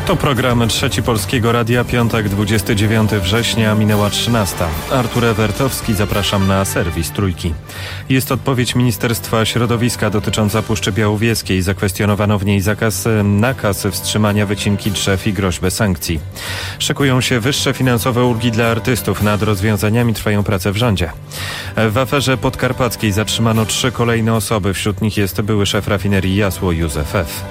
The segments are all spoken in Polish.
To program Trzeci Polskiego Radia, piątek 29 września, minęła 13. Artur Ewertowski, zapraszam na serwis Trójki. Jest odpowiedź Ministerstwa Środowiska dotycząca Puszczy Białowieskiej. Zakwestionowano w niej nakaz wstrzymania wycinki drzew i groźbę sankcji. Szykują się wyższe finansowe ulgi dla artystów. Nad rozwiązaniami trwają prace w rządzie. W aferze podkarpackiej zatrzymano 3 kolejne osoby. Wśród nich jest były szef rafinerii Jasło Józef F.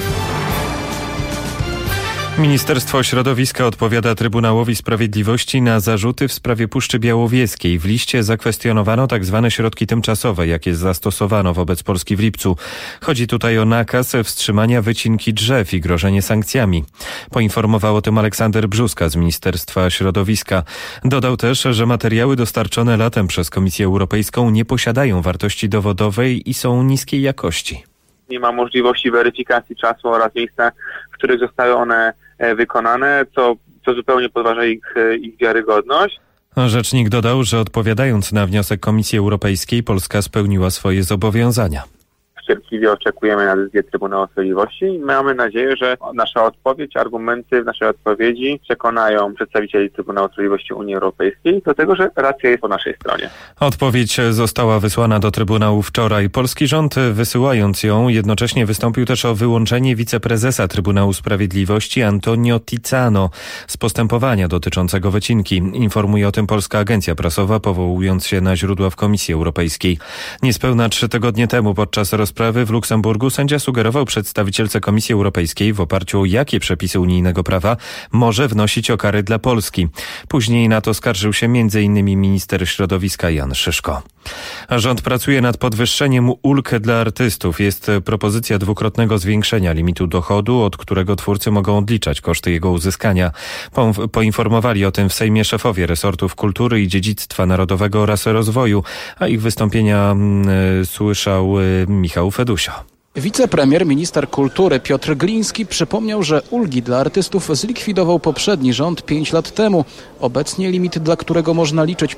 Ministerstwo Środowiska odpowiada Trybunałowi Sprawiedliwości na zarzuty w sprawie Puszczy Białowieskiej. W liście zakwestionowano tzw. środki tymczasowe, jakie zastosowano wobec Polski w lipcu. Chodzi tutaj o nakaz wstrzymania wycinki drzew i grożenie sankcjami. Poinformował o tym Aleksander Brzóska z Ministerstwa Środowiska. Dodał też, że materiały dostarczone latem przez Komisję Europejską nie posiadają wartości dowodowej i są niskiej jakości. Nie ma możliwości weryfikacji czasu oraz miejsca, w których zostały one wykonane, co zupełnie podważa ich wiarygodność. Rzecznik dodał, że odpowiadając na wniosek Komisji Europejskiej, Polska spełniła swoje zobowiązania. Cierpliwie oczekujemy na decyzję Trybunału Sprawiedliwości i mamy nadzieję, że nasza odpowiedź, argumenty w naszej odpowiedzi przekonają przedstawicieli Trybunału Sprawiedliwości Unii Europejskiej do tego, że racja jest po naszej stronie. Odpowiedź została wysłana do Trybunału wczoraj. Polski rząd, wysyłając ją, jednocześnie wystąpił też o wyłączenie wiceprezesa Trybunału Sprawiedliwości Antonio Tizzano z postępowania dotyczącego wycinki. Informuje o tym Polska Agencja Prasowa, powołując się na źródła w Komisji Europejskiej. Niespełna 3 tygodnie temu podczas rozprawy w Luksemburgu sędzia sugerował przedstawicielce Komisji Europejskiej, w oparciu o jakie przepisy unijnego prawa może wnosić o kary dla Polski. Później na to skarżył się m.in. minister środowiska Jan Szyszko. Rząd pracuje nad podwyższeniem ulg dla artystów. Jest propozycja 2-krotnego zwiększenia limitu dochodu, od którego twórcy mogą odliczać koszty jego uzyskania. Poinformowali o tym w Sejmie szefowie resortów kultury i dziedzictwa narodowego oraz rozwoju, a ich wystąpienia słyszał Michał Fedusio. Wicepremier, minister kultury Piotr Gliński przypomniał, że ulgi dla artystów zlikwidował poprzedni rząd 5 lat temu. Obecnie limit, dla którego można liczyć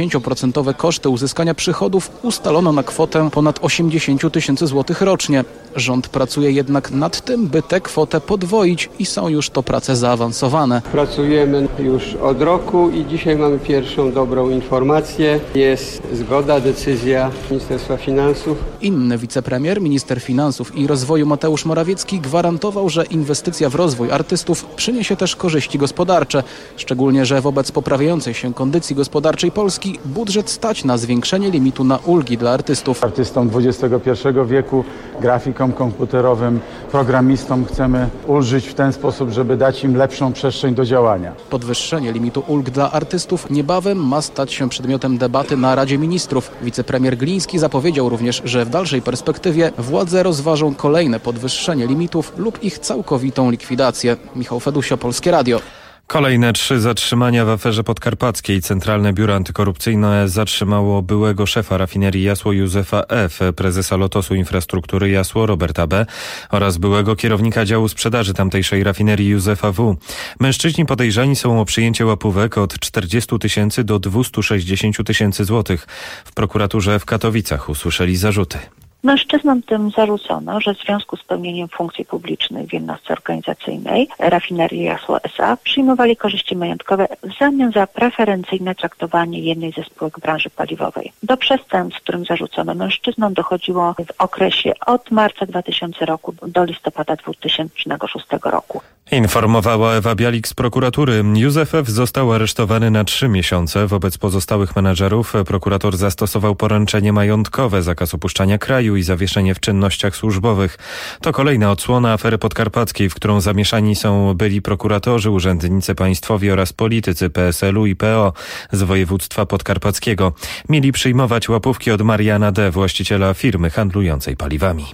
50% koszty uzyskania przychodów, ustalono na kwotę ponad 80 tysięcy złotych rocznie. Rząd pracuje jednak nad tym, by tę kwotę podwoić i są już to prace zaawansowane. Pracujemy już od roku i dzisiaj mamy pierwszą dobrą informację. Jest zgoda, decyzja Ministerstwa Finansów. Inny wicepremier, minister finansów i rozwoju Mateusz Morawiecki gwarantował, że inwestycja w rozwój artystów przyniesie też korzyści gospodarcze. Szczególnie, że wobec poprawiającej się kondycji gospodarczej Polski budżet stać na zwiększenie limitu na ulgi dla artystów. Artystom XXI wieku, grafikom komputerowym, programistom chcemy ulżyć w ten sposób, żeby dać im lepszą przestrzeń do działania. Podwyższenie limitu ulg dla artystów niebawem ma stać się przedmiotem debaty na Radzie Ministrów. Wicepremier Gliński zapowiedział również, że w dalszej perspektywie władze rozważą kolejne podwyższenie limitów lub ich całkowitą likwidację. Michał Fedusio, Polskie Radio. Kolejne 3 zatrzymania w aferze podkarpackiej. Centralne Biuro Antykorupcyjne zatrzymało byłego szefa rafinerii Jasło Józefa F., prezesa Lotosu Infrastruktury Jasło Roberta B. oraz byłego kierownika działu sprzedaży tamtejszej rafinerii Józefa W. Mężczyźni podejrzani są o przyjęcie łapówek od 40 tysięcy do 260 tysięcy złotych. W prokuraturze w Katowicach usłyszeli zarzuty. Mężczyznom tym zarzucono, że w związku z pełnieniem funkcji publicznej w jednostce organizacyjnej rafinerii Jasło S.A. przyjmowali korzyści majątkowe w zamian za preferencyjne traktowanie jednej ze spółek branży paliwowej. Do przestępstw, którym zarzucono mężczyznom, dochodziło w okresie od marca 2000 roku do listopada 2006 roku. Informowała Ewa Bialik z prokuratury. Józef F. został aresztowany na 3 miesiące. Wobec pozostałych menadżerów prokurator zastosował poręczenie majątkowe, zakaz opuszczania kraju i zawieszenie w czynnościach służbowych. To kolejna odsłona afery podkarpackiej, w którą zamieszani są byli prokuratorzy, urzędnicy państwowi oraz politycy PSL-u i PO z województwa podkarpackiego. Mieli przyjmować łapówki od Mariana D., właściciela firmy handlującej paliwami.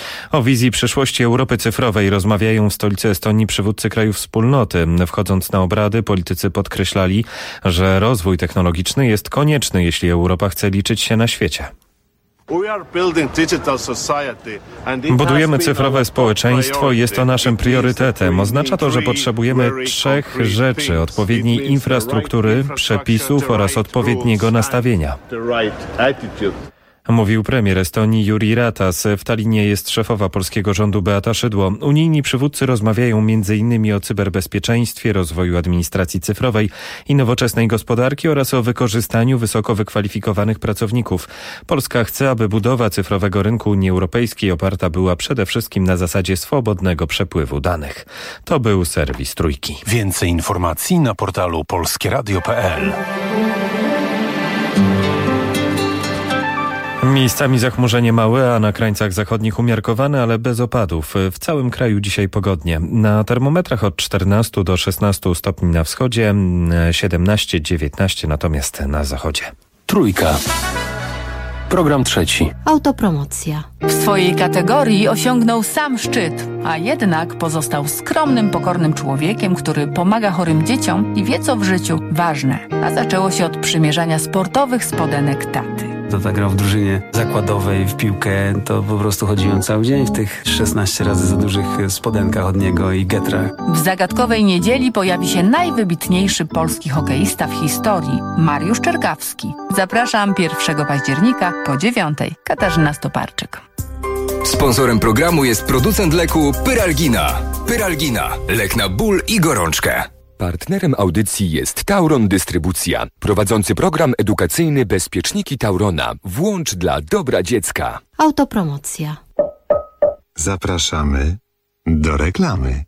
O wizji przyszłości Europy cyfrowej rozmawiają w stolicy Estonii przywódcy krajów wspólnoty. Wchodząc na obrady, politycy podkreślali, że rozwój technologiczny jest konieczny, jeśli Europa chce liczyć się na świecie. Budujemy cyfrowe społeczeństwo i jest to naszym priorytetem. Oznacza to, że potrzebujemy 3 rzeczy: odpowiedniej infrastruktury, przepisów oraz odpowiedniego nastawienia. Mówił premier Estonii Jüri Ratas. W Tallinie jest szefowa polskiego rządu Beata Szydło. Unijni przywódcy rozmawiają m.in. o cyberbezpieczeństwie, rozwoju administracji cyfrowej i nowoczesnej gospodarki oraz o wykorzystaniu wysoko wykwalifikowanych pracowników. Polska chce, aby budowa cyfrowego rynku Unii Europejskiej oparta była przede wszystkim na zasadzie swobodnego przepływu danych. To był serwis Trójki. Więcej informacji na portalu polskieradio.pl. Miejscami zachmurzenie małe, a na krańcach zachodnich umiarkowane, ale bez opadów. W całym kraju dzisiaj pogodnie. Na termometrach od 14 do 16 stopni na wschodzie, 17-19 natomiast na zachodzie. Trójka. Program trzeci. Autopromocja. W swojej kategorii osiągnął sam szczyt, a jednak pozostał skromnym, pokornym człowiekiem, który pomaga chorym dzieciom i wie, co w życiu ważne. A zaczęło się od przymierzania sportowych spodenek taty. Tata grał w drużynie zakładowej w piłkę, to po prostu chodziłem cały dzień w tych 16 razy za dużych spodenkach od niego i getrach. W zagadkowej niedzieli pojawi się najwybitniejszy polski hokeista w historii, Mariusz Czerkawski. Zapraszam 1 października po 9:00. Katarzyna Stoparczyk. Sponsorem programu jest producent leku Pyralgina. Pyralgina. Lek na ból i gorączkę. Partnerem audycji jest Tauron Dystrybucja, prowadzący program edukacyjny Bezpieczniki Taurona. Włącz dla dobra dziecka. Autopromocja. Zapraszamy do reklamy.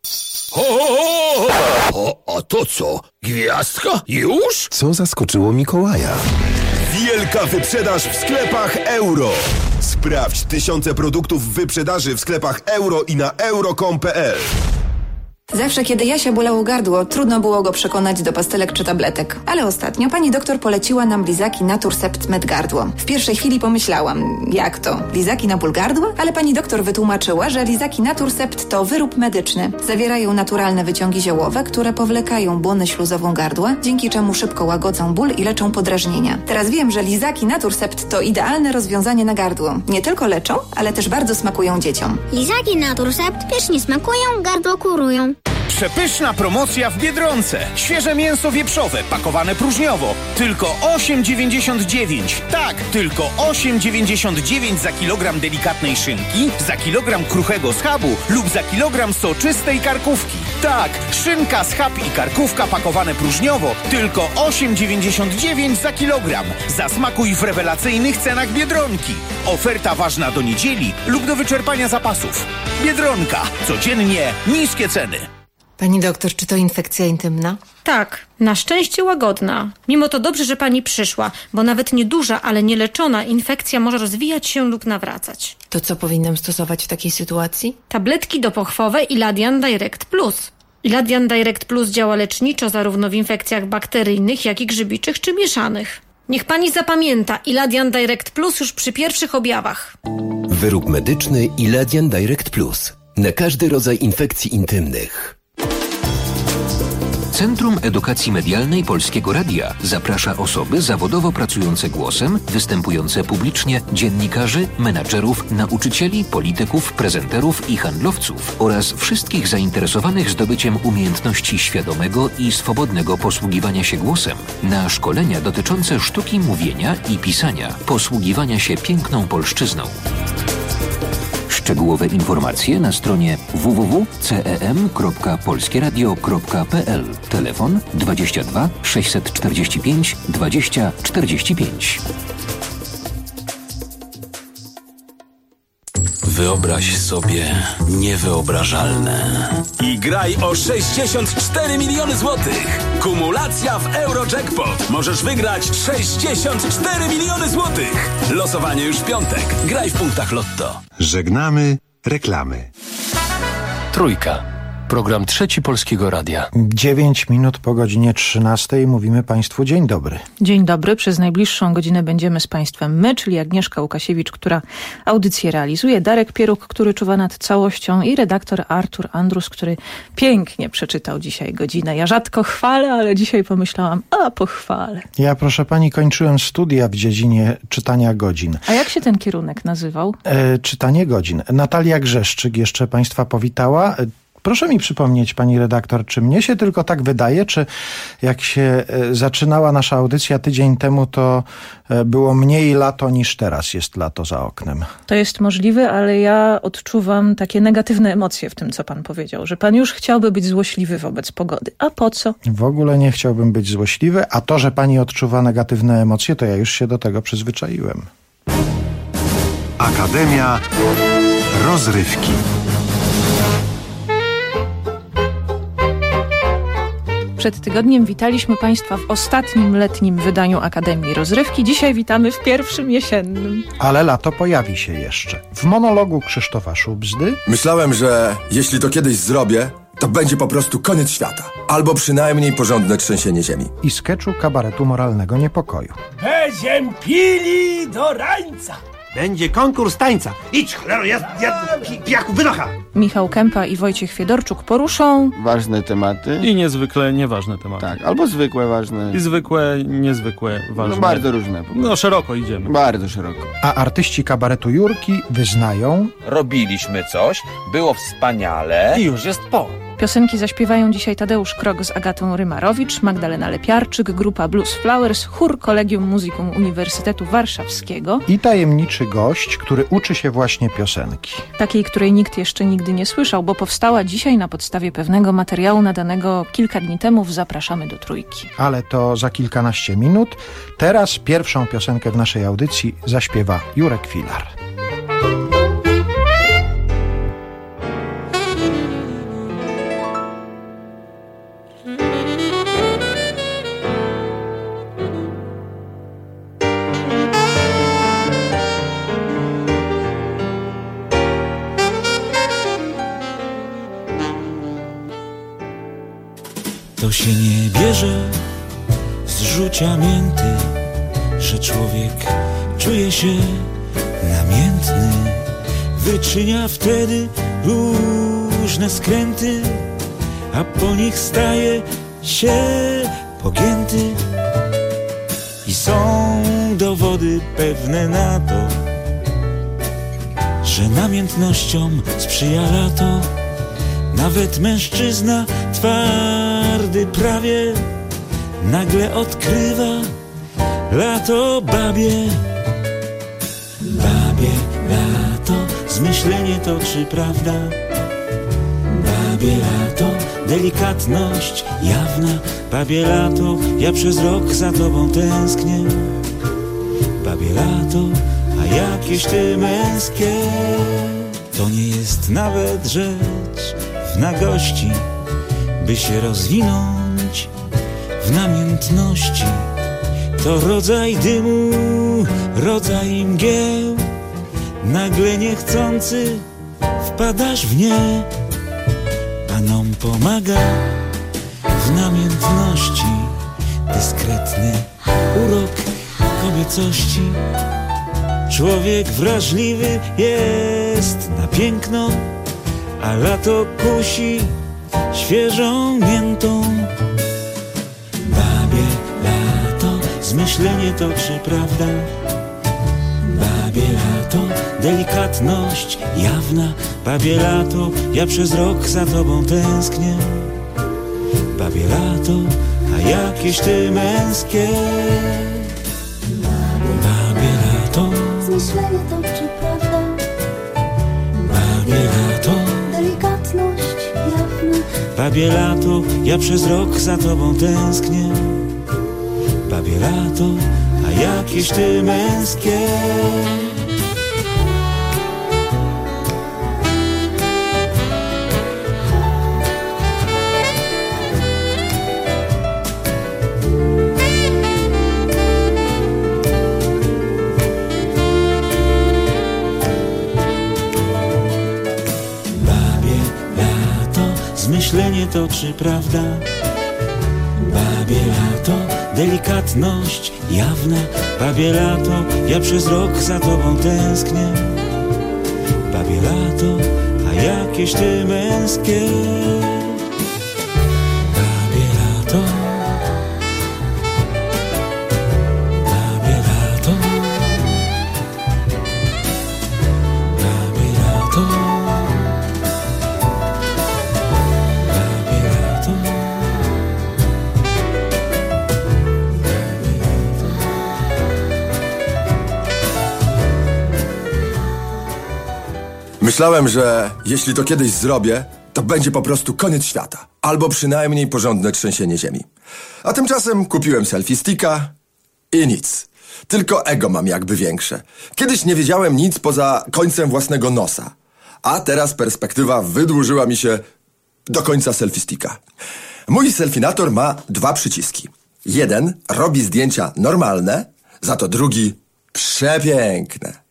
A to co? Gwiazdka? Już? Co zaskoczyło Mikołaja? Wielka wyprzedaż w sklepach Euro. Sprawdź tysiące produktów w wyprzedaży w sklepach Euro i na euro.com.pl. Zawsze, kiedy Jasia bolało gardło, trudno było go przekonać do pastelek czy tabletek. Ale ostatnio pani doktor poleciła nam lizaki Naturcept Med Gardło. W pierwszej chwili pomyślałam, jak to? Lizaki na ból gardła? Ale pani doktor wytłumaczyła, że lizaki Naturcept to wyrób medyczny. Zawierają naturalne wyciągi ziołowe, które powlekają błonę śluzową gardła, dzięki czemu szybko łagodzą ból i leczą podrażnienia. Teraz wiem, że lizaki Naturcept to idealne rozwiązanie na gardło. Nie tylko leczą, ale też bardzo smakują dzieciom. Lizaki Naturcept pysznie smakują, gardło kurują. Przepyszna promocja w Biedronce. Świeże mięso wieprzowe, pakowane próżniowo. Tylko 8,99. Tak, tylko 8,99 za kilogram delikatnej szynki, za kilogram kruchego schabu lub za kilogram soczystej karkówki. Tak, szynka, schab i karkówka pakowane próżniowo. Tylko 8,99 za kilogram. Zasmakuj w rewelacyjnych cenach Biedronki. Oferta ważna do niedzieli lub do wyczerpania zapasów. Biedronka. Codziennie niskie ceny. Pani doktor, czy to infekcja intymna? Tak, na szczęście łagodna. Mimo to dobrze, że pani przyszła, bo nawet nieduża, ale nieleczona infekcja może rozwijać się lub nawracać. To co powinnam stosować w takiej sytuacji? Tabletki dopochwowe Iladian Direct Plus. Iladian Direct Plus działa leczniczo zarówno w infekcjach bakteryjnych, jak i grzybiczych czy mieszanych. Niech pani zapamięta Iladian Direct Plus już przy pierwszych objawach. Wyrób medyczny Iladian Direct Plus. Na każdy rodzaj infekcji intymnych. Centrum Edukacji Medialnej Polskiego Radia zaprasza osoby zawodowo pracujące głosem, występujące publicznie, dziennikarzy, menadżerów, nauczycieli, polityków, prezenterów i handlowców oraz wszystkich zainteresowanych zdobyciem umiejętności świadomego i swobodnego posługiwania się głosem na szkolenia dotyczące sztuki mówienia i pisania, posługiwania się piękną polszczyzną. Szczegółowe informacje na stronie www.cem.polskieradio.pl. Telefon 22 645 20 45. Wyobraź sobie niewyobrażalne. I graj o 64 miliony złotych. Kumulacja w Eurojackpot. Możesz wygrać 64 miliony złotych. Losowanie już w piątek. Graj w punktach Lotto. Żegnamy reklamy. Trójka. Program trzeci Polskiego Radia. 9 minut po godzinie 13 mówimy Państwu dzień dobry. Dzień dobry. Przez najbliższą godzinę będziemy z Państwem my, czyli Agnieszka Łukasiewicz, która audycję realizuje, Darek Pieruk, który czuwa nad całością i redaktor Artur Andrus, który pięknie przeczytał dzisiaj godzinę. Ja rzadko chwalę, ale dzisiaj pomyślałam, pochwalę. Ja, proszę pani, kończyłem studia w dziedzinie czytania godzin. A jak się ten kierunek nazywał? Czytanie godzin. Natalia Grzeszczyk jeszcze Państwa powitała. Proszę mi przypomnieć, pani redaktor, czy mnie się tylko tak wydaje, czy jak się zaczynała nasza audycja tydzień temu, to było mniej lato niż teraz jest lato za oknem? To jest możliwe, ale ja odczuwam takie negatywne emocje w tym, co pan powiedział, że pan już chciałby być złośliwy wobec pogody. A po co? W ogóle nie chciałbym być złośliwy, a to, że pani odczuwa negatywne emocje, to ja już się do tego przyzwyczaiłem. Akademia Rozrywki. Przed tygodniem witaliśmy Państwa w ostatnim letnim wydaniu Akademii Rozrywki. Dzisiaj witamy w pierwszym jesiennym. Ale lato pojawi się jeszcze. W monologu Krzysztofa Szubzdy. Myślałem, że jeśli to kiedyś zrobię, to będzie po prostu koniec świata. Albo przynajmniej porządne trzęsienie ziemi. I skeczu kabaretu moralnego niepokoju. Będziemy pili do rańca. Będzie konkurs tańca. Idź, cholero, pijaku, wynocha! Michał Kępa i Wojciech Fiedorczuk poruszą ważne tematy. I niezwykle nieważne tematy. Tak, albo zwykłe ważne. I zwykłe, niezwykłe ważne. No bardzo różne. No szeroko idziemy. Bardzo szeroko. A artyści kabaretu Jurki wyznają: robiliśmy coś, było wspaniale i już jest po. Piosenki zaśpiewają dzisiaj Tadeusz Krok z Agatą Rymarowicz, Magdalena Lepiarczyk, grupa Blues Flowers, chór Collegium Musicum Uniwersytetu Warszawskiego i tajemniczy gość, który uczy się właśnie piosenki. Takiej, której nikt jeszcze nigdy nie słyszał, bo powstała dzisiaj na podstawie pewnego materiału nadanego kilka dni temu w Zapraszamy do Trójki. Ale to za kilkanaście minut. Teraz pierwszą piosenkę w naszej audycji zaśpiewa Jurek Filar. To się nie bierze z rzucia mięty, że człowiek czuje się namiętny. Wyczynia wtedy różne skręty, a po nich staje się pogięty. I są dowody pewne na to, że namiętnościom sprzyja lato. Nawet mężczyzna twardy prawie nagle odkrywa lato babie. Babie lato, zmyślenie to czy prawda? Babie lato, delikatność jawna. Babie lato, ja przez rok za tobą tęsknię. Babie lato, a jakieś ty męskie. To nie jest nawet rzecz w nagości, by się rozwinąć w namiętności. To rodzaj dymu, rodzaj mgieł. Nagle niechcący wpadasz w nie. Panom pomaga w namiętności dyskretny urok kobiecości. Człowiek wrażliwy jest na piękno, a lato kusi świeżą miętą. Babie lato, zmyślenie to czy prawda? Babie lato, delikatność jawna. Babie lato, ja przez rok za tobą tęsknię. Babie lato, a jakieś ty męskie. Babie lato, zmyślenie to czy prawda? Babie lato, delikatność jawna. babie lato, ja przez rok za tobą tęsknię. Babie lato, a jakieś ty męskie. Zmyślenie to czy prawda? Babie lato, delikatność jawna. Babie lato, ja przez rok za tobą tęsknię. Babie lato, a jakieś ty męskie. Babie lato, babie lato, babie lato. Myślałem, że jeśli to kiedyś zrobię, to będzie po prostu koniec świata. Albo przynajmniej porządne trzęsienie ziemi. A tymczasem kupiłem selfie sticka i nic. Tylko ego mam jakby większe. Kiedyś nie wiedziałem nic poza końcem własnego nosa. A teraz perspektywa wydłużyła mi się do końca selfie sticka. Mój selfinator ma 2 przyciski. Jeden robi zdjęcia normalne, za to drugi przepiękne.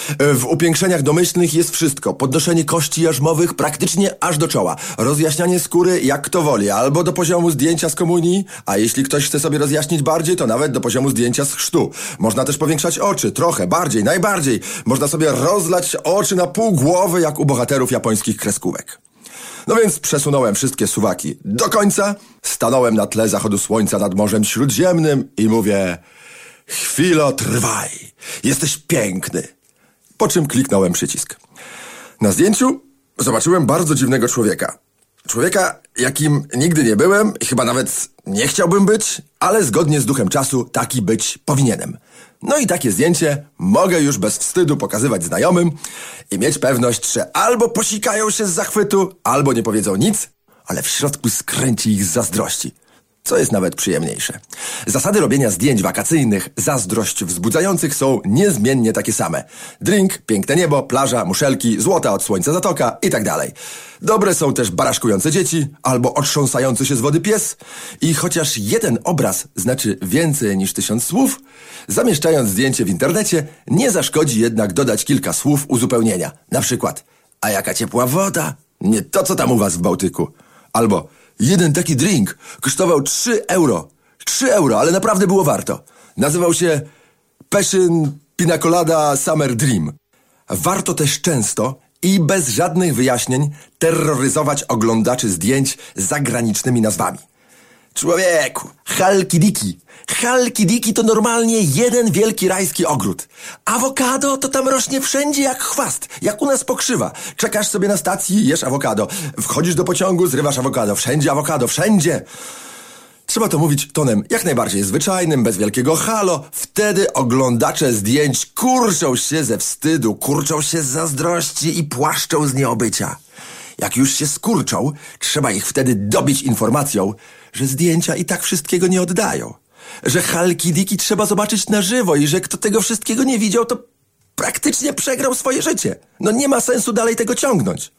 W upiększeniach domyślnych jest wszystko. Podnoszenie kości jarzmowych praktycznie aż do czoła. Rozjaśnianie skóry jak kto woli. Albo do poziomu zdjęcia z komunii, a jeśli ktoś chce sobie rozjaśnić bardziej, to nawet do poziomu zdjęcia z chrztu. Można też powiększać oczy. Trochę, bardziej, najbardziej. Można sobie rozlać oczy na pół głowy jak u bohaterów japońskich kreskówek. No więc przesunąłem wszystkie suwaki do końca, stanąłem na tle zachodu słońca nad Morzem Śródziemnym i mówię: chwilo, trwaj, jesteś piękny. Po czym kliknąłem przycisk. Na zdjęciu zobaczyłem bardzo dziwnego człowieka. Człowieka, jakim nigdy nie byłem i chyba nawet nie chciałbym być, ale zgodnie z duchem czasu taki być powinienem. No i takie zdjęcie mogę już bez wstydu pokazywać znajomym i mieć pewność, że albo posikają się z zachwytu, albo nie powiedzą nic, ale w środku skręci ich z zazdrości. Co jest nawet przyjemniejsze. Zasady robienia zdjęć wakacyjnych, zazdrość wzbudzających są niezmiennie takie same. Drink, piękne niebo, plaża, muszelki, złota od słońca zatoka i tak dalej. Dobre są też baraszkujące dzieci albo otrząsający się z wody pies. I chociaż jeden obraz znaczy więcej niż 1000 słów, zamieszczając zdjęcie w internecie, nie zaszkodzi jednak dodać kilka słów uzupełnienia. Na przykład: a jaka ciepła woda? Nie to, co tam u was w Bałtyku. Albo: jeden taki drink kosztował 3 euro. 3 euro, ale naprawdę było warto. Nazywał się Passion Pina Colada Summer Dream. Warto też często i bez żadnych wyjaśnień terroryzować oglądaczy zdjęć zagranicznymi nazwami. Człowieku, Halkidiki. Halkidiki to normalnie jeden wielki rajski ogród. Awokado to tam rośnie wszędzie jak chwast, jak u nas pokrzywa. Czekasz sobie na stacji, jesz awokado. Wchodzisz do pociągu, zrywasz awokado. Wszędzie awokado, wszędzie. Trzeba to mówić tonem jak najbardziej zwyczajnym, bez wielkiego halo. Wtedy oglądacze zdjęć kurczą się ze wstydu, kurczą się z zazdrości i płaszczą z nieobycia. Jak już się skurczą, trzeba ich wtedy dobić informacją, że zdjęcia i tak wszystkiego nie oddają. Że Halkidiki trzeba zobaczyć na żywo i że kto tego wszystkiego nie widział, to praktycznie przegrał swoje życie. No nie ma sensu dalej tego ciągnąć.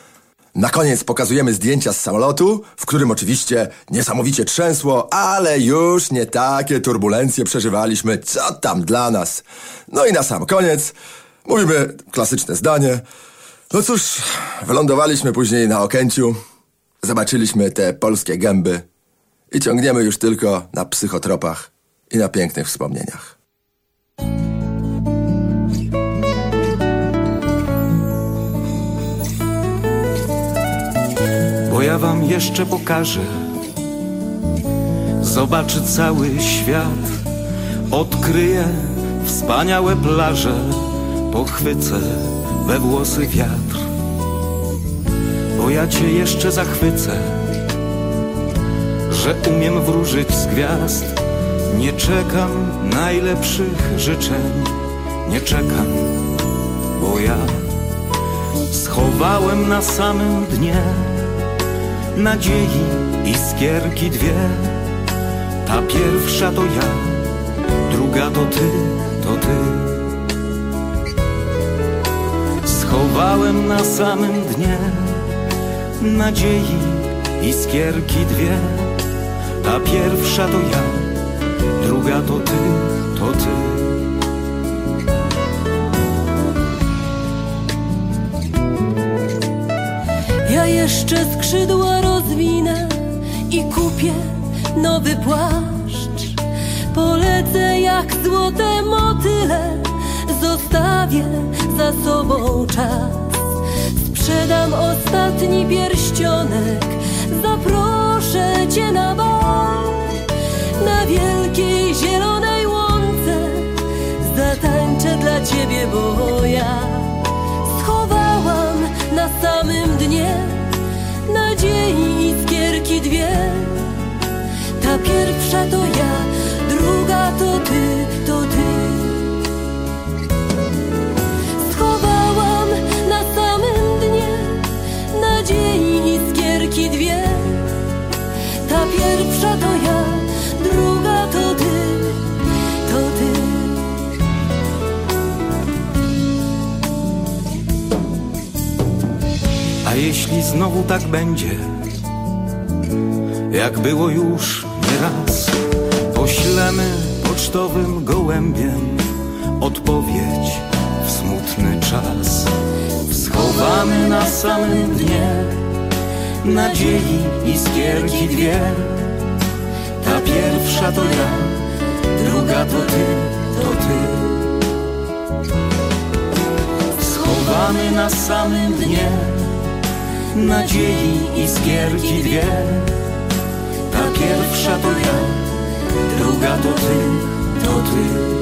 Na koniec pokazujemy zdjęcia z samolotu, w którym oczywiście niesamowicie trzęsło, ale już nie takie turbulencje przeżywaliśmy, co tam dla nas. No i na sam koniec mówimy klasyczne zdanie. No cóż, wylądowaliśmy później na Okęciu, zobaczyliśmy te polskie gęby i ciągniemy już tylko na psychotropach i na pięknych wspomnieniach. Bo ja wam jeszcze pokażę, zobaczy cały świat, odkryję wspaniałe plaże, pochwycę we włosy wiatr. Bo ja cię jeszcze zachwycę, że umiem wróżyć z gwiazd. Nie czekam najlepszych życzeń, nie czekam, bo ja schowałem na samym dnie nadziei iskierki dwie. Ta pierwsza to ja, druga to ty, to ty. Schowałem na samym dnie nadziei iskierki dwie. Ta pierwsza to ja, druga to ty, to ty. Ja jeszcze skrzydła rozwinę i kupię nowy płaszcz. Polecę jak złote motyle, zostawię za sobą czas. Sprzedam ostatni pierścionek, zaproszę cię na bal. Na wielkiej zielonej łące zatańczę dla ciebie, bo ja schowałam na samym dnie nadziei iskierki dwie. Ta pierwsza to ja, druga to ty, to ty. Schowałam na samym A jeśli znowu tak będzie, jak było już nieraz, poślemy pocztowym gołębiem odpowiedź w smutny czas. Schowamy na samym dnie nadziei iskierki dwie. Ta pierwsza to ja, druga to ty, to ty. Schowamy na samym dnie nadziei iskierki dwie. Ta pierwsza to ja, druga to ty, to ty.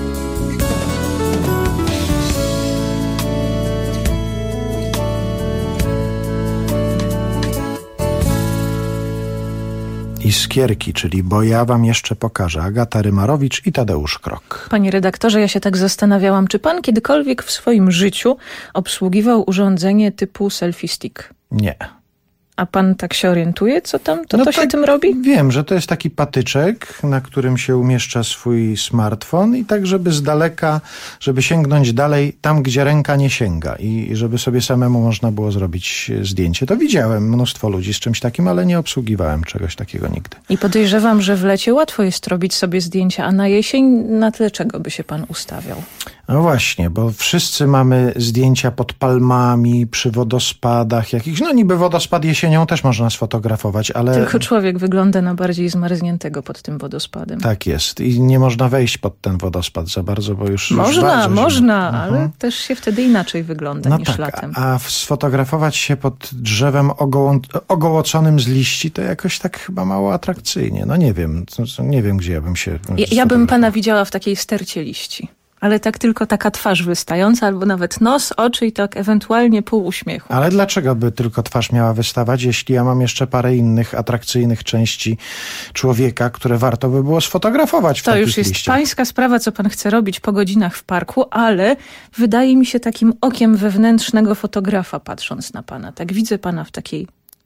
Iskierki, czyli Bo ja wam jeszcze pokażę. Agata Rymarowicz i Tadeusz Krok. Panie redaktorze, ja się tak zastanawiałam, czy pan kiedykolwiek w swoim życiu obsługiwał urządzenie typu selfie stick? Nie. A pan tak się orientuje, co tam? To tak, się tym robi? Wiem, że to jest taki patyczek, na którym się umieszcza swój smartfon i tak, żeby z daleka, żeby sięgnąć dalej tam, gdzie ręka nie sięga i żeby sobie samemu można było zrobić zdjęcie. To widziałem mnóstwo ludzi z czymś takim, ale nie obsługiwałem czegoś takiego nigdy. I podejrzewam, że w lecie łatwo jest robić sobie zdjęcia, a na jesień na tle czego by się pan ustawiał? No właśnie, bo wszyscy mamy zdjęcia pod palmami, przy wodospadach jakichś. No niby wodospad jesienią też można sfotografować, ale... Tylko człowiek wygląda na bardziej zmarzniętego pod tym wodospadem. Tak jest. I nie można wejść pod ten wodospad za bardzo, bo już Można, ale też się wtedy inaczej wygląda niż latem. A sfotografować się pod drzewem ogołoconym z liści to jakoś tak chyba mało atrakcyjnie. No nie wiem, gdzie ja bym się... Ja bym pana widziała w takiej stercie liści. Ale tak tylko taka twarz wystająca, albo nawet nos, oczy i tak ewentualnie pół uśmiechu. Ale dlaczego by tylko twarz miała wystawać, jeśli ja mam jeszcze parę innych atrakcyjnych części człowieka, które warto by było sfotografować w takich liściach? To już jest pańska sprawa, co pan chce robić po godzinach w parku, ale wydaje mi się takim okiem wewnętrznego fotografa, patrząc na pana. Tak widzę pana w takiej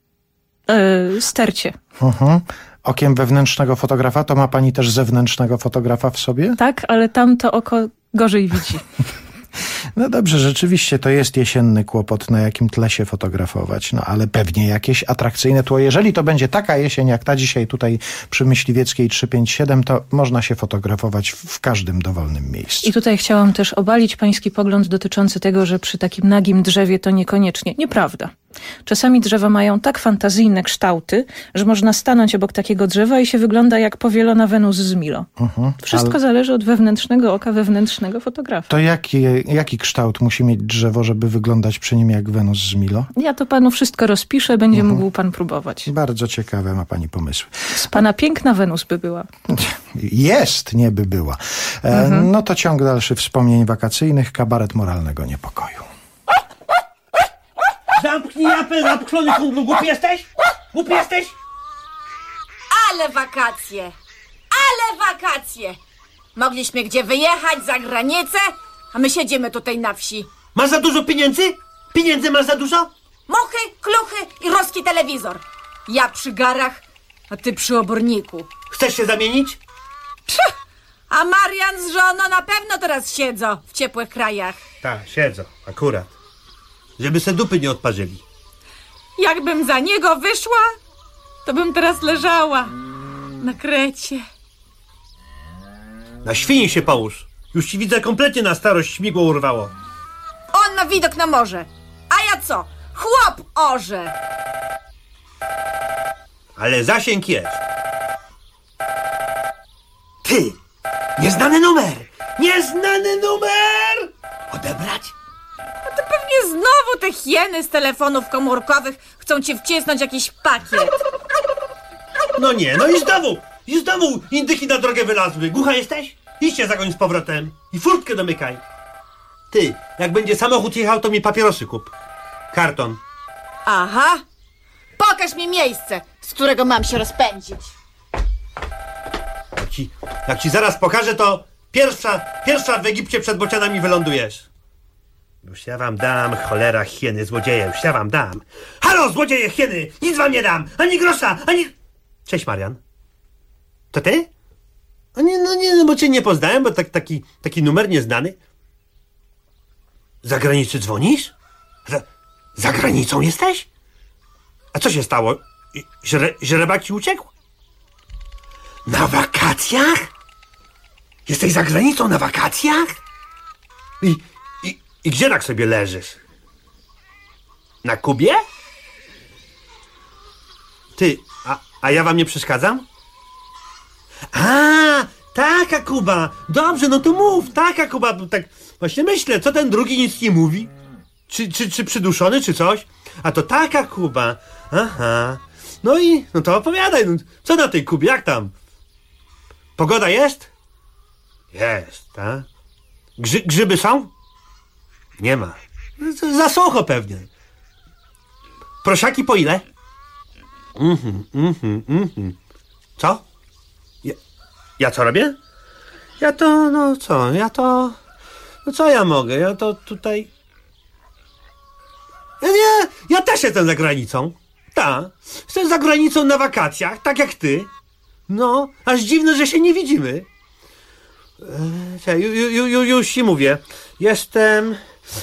stercie. Okiem wewnętrznego fotografa, to ma pani też zewnętrznego fotografa w sobie? Tak, ale tamto oko gorzej widzi. No dobrze, rzeczywiście to jest jesienny kłopot, na jakim tle się fotografować, no ale pewnie jakieś atrakcyjne tło. Jeżeli to będzie taka jesień, jak ta dzisiaj tutaj przy Myśliwieckiej 357, to można się fotografować w każdym dowolnym miejscu. I tutaj chciałam też obalić pański pogląd dotyczący tego, że przy takim nagim drzewie to niekoniecznie. Nieprawda. Czasami drzewa mają tak fantazyjne kształty, że można stanąć obok takiego drzewa i się wygląda jak powielona Wenus z Milo. Wszystko zależy od wewnętrznego oka, wewnętrznego fotografa. To jaki kształt musi mieć drzewo, żeby wyglądać przy nim jak Wenus z Milo? Ja to panu wszystko rozpiszę, będzie mógł pan próbować. Bardzo ciekawe ma pani pomysły. Z pana piękna Wenus by była. Jest, nie by była. No to ciąg dalszy wspomnień wakacyjnych, kabaret moralnego niepokoju. Zamknij japę, zapchrzony kundlu. Głupi jesteś? Głupi jesteś? Ale wakacje! Ale wakacje! Mogliśmy gdzie wyjechać, za granicę, a my siedzimy tutaj na wsi. Masz za dużo pieniędzy? Pieniędzy masz za dużo? Muchy, kluchy i ruski telewizor. Ja przy garach, a ty przy oborniku. Chcesz się zamienić? A Marian z żoną na pewno teraz siedzą w ciepłych krajach. Tak, siedzą, akurat. Żeby se dupy nie odparzyli. Jakbym za niego wyszła, to bym teraz leżała na krecie. Na świni się połóż. Już ci widzę kompletnie na starość śmigło urwało. On ma widok na morze. A ja co? Chłop orze. Ale zasięg jest. Ty! Nieznany numer! Nieznany numer! Odebrać? A to pewnie znowu te hieny z telefonów komórkowych chcą ci wcisnąć jakiś pakiet. No nie, no i znowu indyki na drogę wylazły. Głucha jesteś? Idź się zagoń z powrotem i furtkę domykaj. Ty, jak będzie samochód jechał, to mi papierosy kup. Karton. Aha. Pokaż mi miejsce, z którego mam się rozpędzić. Jak ci zaraz pokażę, to pierwsza w Egipcie przed bocianami wylądujesz. Już ja wam dam, cholera, hieny, złodzieje, już ja wam dam. Halo, złodzieje, hieny, nic wam nie dam, ani grosza, ani... Cześć, Marian. To ty? No bo cię nie poznałem, bo taki numer nieznany. Z zagranicy dzwonisz? Za granicą jesteś? A co się stało? Źrebak ci uciekł? Na wakacjach? Jesteś za granicą na wakacjach? I gdzie tak sobie leżysz? Na Kubie? Ty, a ja wam nie przeszkadzam? A, taka Kuba! Dobrze, no to mów, taka Kuba. Tak właśnie myślę, co ten drugi nic nie mówi? Czy przyduszony, czy coś? A to taka Kuba. Aha. No to opowiadaj, no, co na tej Kubie, jak tam? Pogoda jest? Jest, tak? Grzyby są? Nie ma. Za sucho pewnie. Prosiaki po ile? Co? Ja co robię? No co ja mogę? Ja to tutaj... Ja też jestem za granicą. Tak. Jestem za granicą na wakacjach, tak jak ty. No, aż dziwne, że się nie widzimy. Już ci mówię. Jestem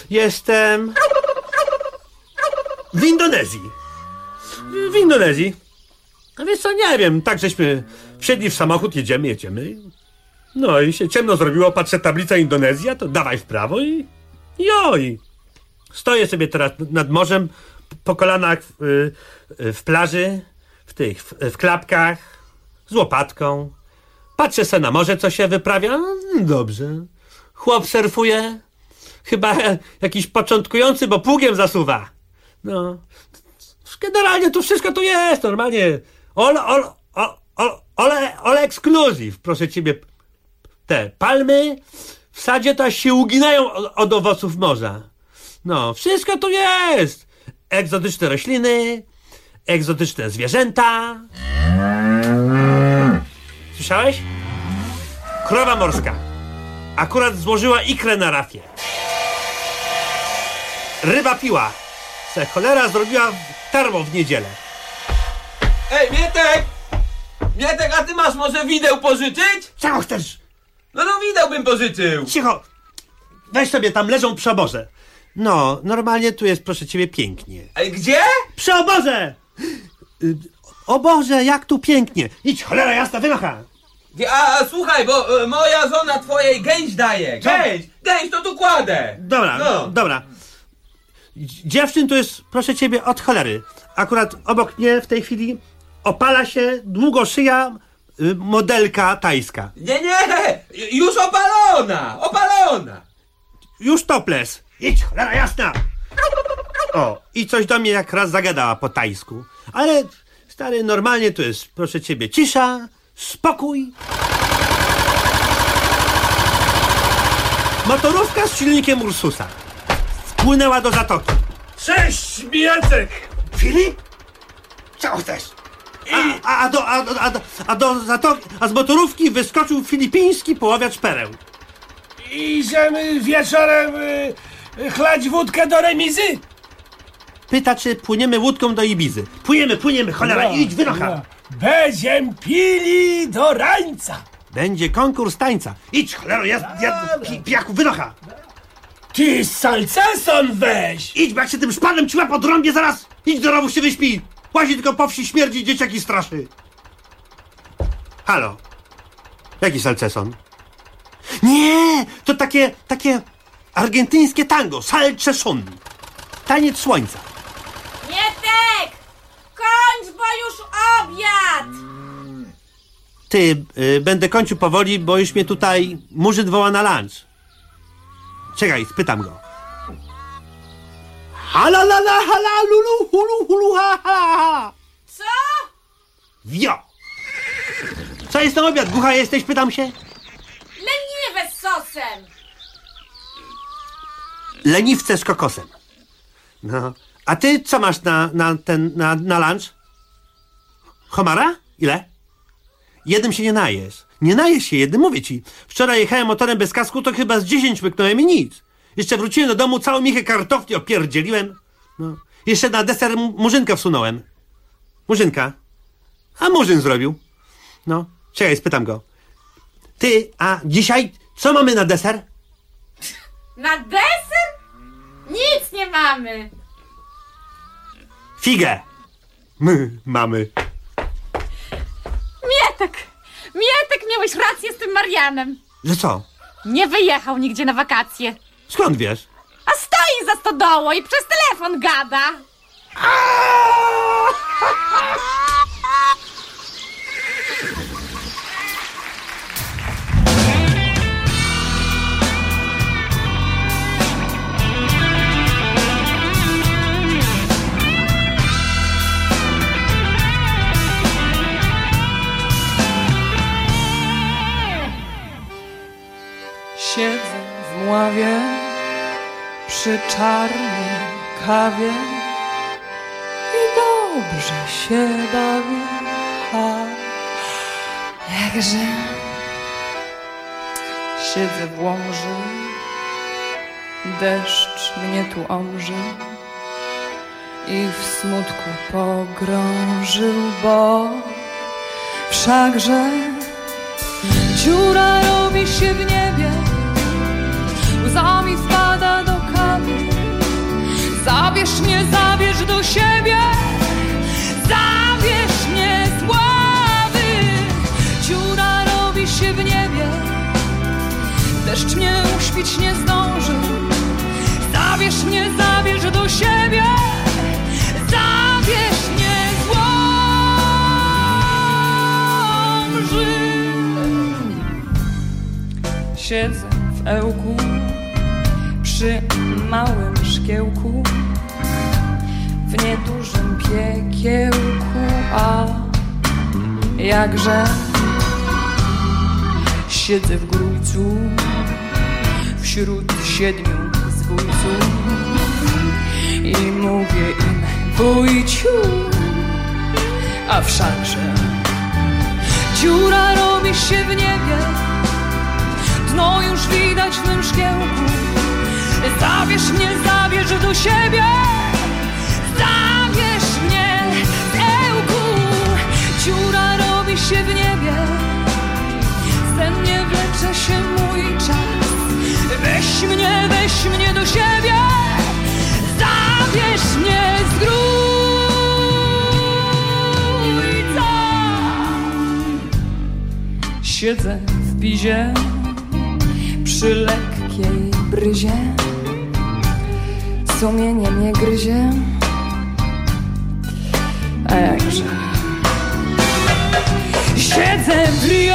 w Indonezji. W Indonezji. A wiesz co, nie wiem, tak żeśmy wsiedli w samochód, jedziemy. No i się ciemno zrobiło, patrzę, tablica Indonezja, to dawaj w prawo i stoję sobie teraz nad morzem, po kolanach w plaży, w klapkach, z łopatką. Patrzę se na morze, co się wyprawia. No, dobrze. Chłop surfuje. Chyba jakiś początkujący, bo pługiem zasuwa. No. Generalnie tu wszystko tu jest. Normalnie. All exclusive. Proszę ciebie. Te palmy w sadzie to aż się uginają od owoców morza. No. Wszystko tu jest. Egzotyczne rośliny. Egzotyczne zwierzęta. Słyszałeś? Krowa morska. Akurat złożyła ikrę na rafie. Ryba piła. Se cholera zrobiła tarmo w niedzielę. Ej, Mietek, a ty masz może wideł pożyczyć? Czego chcesz? No wideł bym pożyczył. Cicho. Weź sobie, tam leżą przy oborze. No, normalnie tu jest, proszę ciebie, pięknie. Ej, gdzie? Przy oborze! O Boże, jak tu pięknie. Idź, cholera jasna, wynocha. A słuchaj, bo moja żona twojej gęś daje. Gęś to tu kładę. Dobra. Dziewczyn tu jest, proszę ciebie, od cholery. Akurat obok mnie w tej chwili opala się długoszyja modelka tajska. Nie, już opalona. Już topless. Idź, cholera jasna. O, i coś do mnie jak raz zagadała po tajsku. Ale, stary, normalnie tu jest, proszę ciebie, cisza, spokój. Motorówka z silnikiem Ursusa wpłynęła do zatoki. Cześć, Mijacek! Filip? Co chcesz? A z motorówki wyskoczył filipiński poławiacz pereł. Idziemy wieczorem chlać wódkę do remizy? Pyta, czy płyniemy łódką do Ibizy. Płyniemy, cholera, idź, wynocha. Będziemy pili do rańca. Będzie konkurs tańca. Idź, cholero, pijaku, wynocha. Ty salceson weź. Idź, bo jak się tym szpadem ci łap odrąbię zaraz. Idź do rowu, się wyśpi. Łazi tylko po wsi, śmierdzi, dzieciaki straszy. Halo. Jaki salceson? Nie, to takie argentyńskie tango, salceson. Taniec słońca. Mietek! Kończ, bo już obiad! Ty, będę kończył powoli, bo już mnie tutaj murzyn woła na lunch. Czekaj, spytam go. Halalala, halalulu, hulu, hulu, ha, ha, ha. Co? Wio! Co jest na obiad? Głucha jesteś, pytam się? Leniwe z sosem! Leniwce z kokosem. No. A ty co masz na lunch? Homara? Ile? Jednym się nie najesz. Nie najesz się jednym, mówię ci. Wczoraj jechałem motorem bez kasku, to chyba z 10 myknąłem i nic. Jeszcze wróciłem do domu, całą michę kartofli opierdzieliłem. No. Jeszcze na deser murzynkę wsunąłem. Murzynka. A murzyn zrobił. No. Czekaj, spytam go. Ty, a dzisiaj co mamy na deser? Na deser? Nic nie mamy. Figę! My mamy. Mietek, miałeś rację z tym Marianem. Że co? Nie wyjechał nigdzie na wakacje. Skąd wiesz? A stoi za stodołą i przez telefon gada. Siedzę w mławie przy czarnej kawie i dobrze się bawię, a jakże siedzę w Łomży, deszcz mnie tu omży i w smutku pogrążył, bo wszakże dziura robi się w niebie, łzami wpada do kawy. Zabierz mnie, zabierz do siebie, zabierz mnie z ławy. Dziura robi się w niebie, deszcz mnie uśpić nie zdąży. Zabierz mnie, zabierz do siebie, zabierz mnie z Łomży. Siedzę w Ełku przy małym szkiełku, w niedużym piekiełku, a jakże siedzę w Grójcu wśród 7 zbójców i mówię im: wujciu, a wszakże dziura robi się w niebie, dno już widać w mym szkiełku. Zabierz mnie, zabierz do siebie, zabierz mnie z Ełku. Dziura robi się w niebie, sen nie wlecze się mój czas. Weź mnie do siebie, zabierz mnie z Grójca. Siedzę w Pizie przy lekkiej bryzie, sumienie mnie gryzie, a jakże siedzę w Rio,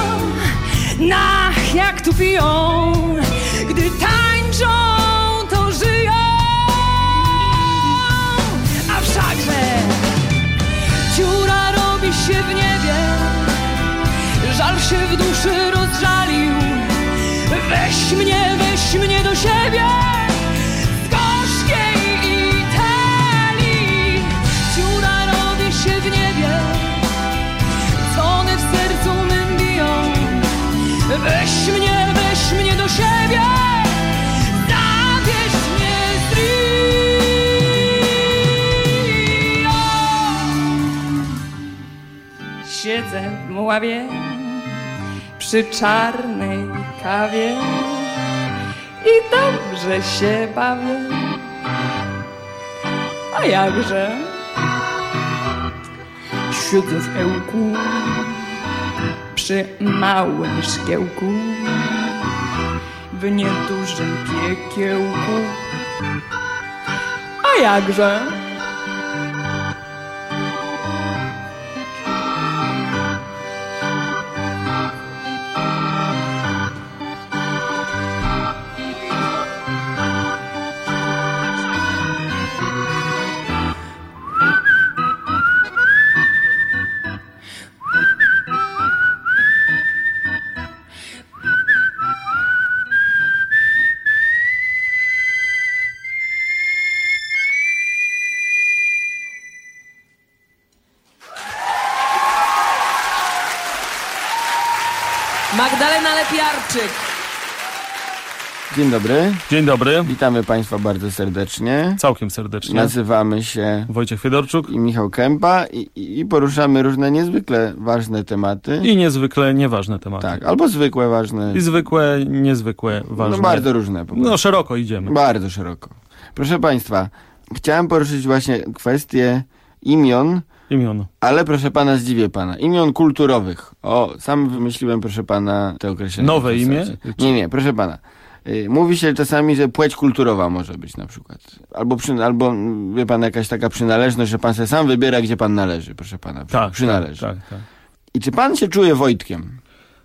nach jak tu piją, gdy tańczą to żyją, a wszakże dziura robi się w niebie, żal się w duszy rozżalił. Weź mnie do siebie z gorzkiej Italii. Dziura robi się w niebie, dzwony w sercu mym biją. Weź mnie do siebie, zabierz mnie z Rio. Siedzę w Mławie przy czarnej kawie i dobrze się bawię, a jakże siedzę w Ełku przy małym szkiełku, w niedużym piekiełku, a jakże Magdalena Lepiarczyk. Dzień dobry. Dzień dobry. Witamy Państwa bardzo serdecznie. Całkiem serdecznie. Nazywamy się Wojciech Fiedorczuk i Michał Kępa i poruszamy różne niezwykle ważne tematy. I niezwykle nieważne tematy. Tak, albo zwykłe ważne. I zwykłe, niezwykłe ważne. No bardzo różne po prostu. No szeroko idziemy. Bardzo szeroko. Proszę Państwa, chciałem poruszyć właśnie kwestię imion, ale proszę pana, zdziwię pana. Imion kulturowych. O, sam wymyśliłem, proszę pana, te określenie. Nowe imię? Nie, proszę pana. Mówi się czasami, że płeć kulturowa może być na przykład. Albo wie pan, jakaś taka przynależność, że pan sobie sam wybiera, gdzie pan należy, proszę pana. Przynależy. Tak. I czy pan się czuje Wojtkiem?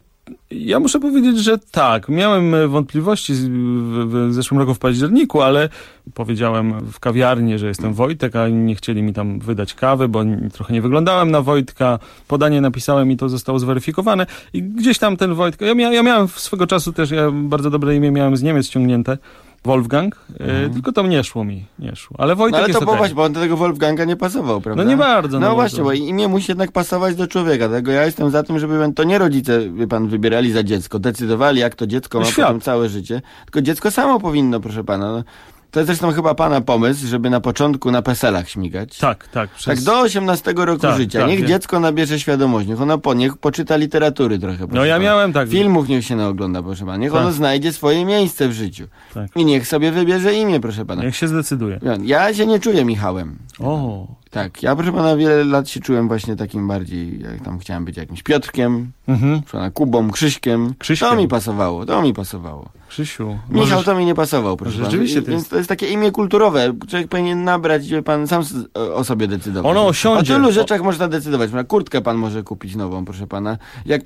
Ja muszę powiedzieć, że tak. Miałem wątpliwości w zeszłym roku w październiku, ale powiedziałem w kawiarni, że jestem Wojtek, a nie chcieli mi tam wydać kawy, bo trochę nie wyglądałem na Wojtka. Podanie napisałem i to zostało zweryfikowane. I gdzieś tam ten Wojtek... Ja miałem swego czasu też, bardzo dobre imię miałem z Niemiec ściągnięte. Wolfgang, tylko to nie szło mi. Ale Wojtek ale jest to okej. Popatrz, bo on do tego Wolfganga nie pasował, prawda? No nie bardzo. No właśnie, bo imię musi jednak pasować do człowieka. Dlatego ja jestem za tym, żeby to nie rodzice, wie pan, wybierali za dziecko, decydowali, jak to dziecko ma potem całe życie. Tylko dziecko samo powinno, proszę pana. No. To jest zresztą chyba pana pomysł, żeby na początku na PESEL-ach śmigać. Tak. Tak do 18 roku życia. Niech dziecko nabierze świadomość, niech poczyta literatury trochę. No ja miałem tak. Filmów niech się naogląda, proszę pana. Niech ono znajdzie swoje miejsce w życiu. Tak. I niech sobie wybierze imię, proszę pana. Niech się zdecyduje. Ja się nie czuję Michałem. O. Tak, ja proszę pana wiele lat się czułem właśnie takim bardziej, jak tam chciałem być jakimś Piotrkiem, proszę pana, Kubą, Krzyśkiem. To mi pasowało. Krzysiu. Michał to mi nie pasował, proszę pana. Rzeczywiście Więc to jest takie imię kulturowe. Człowiek powinien nabrać, wie pan, sam o sobie decydować. Ono osiądzie. O tylu rzeczach można decydować. Kurtkę pan może kupić nową, proszę pana.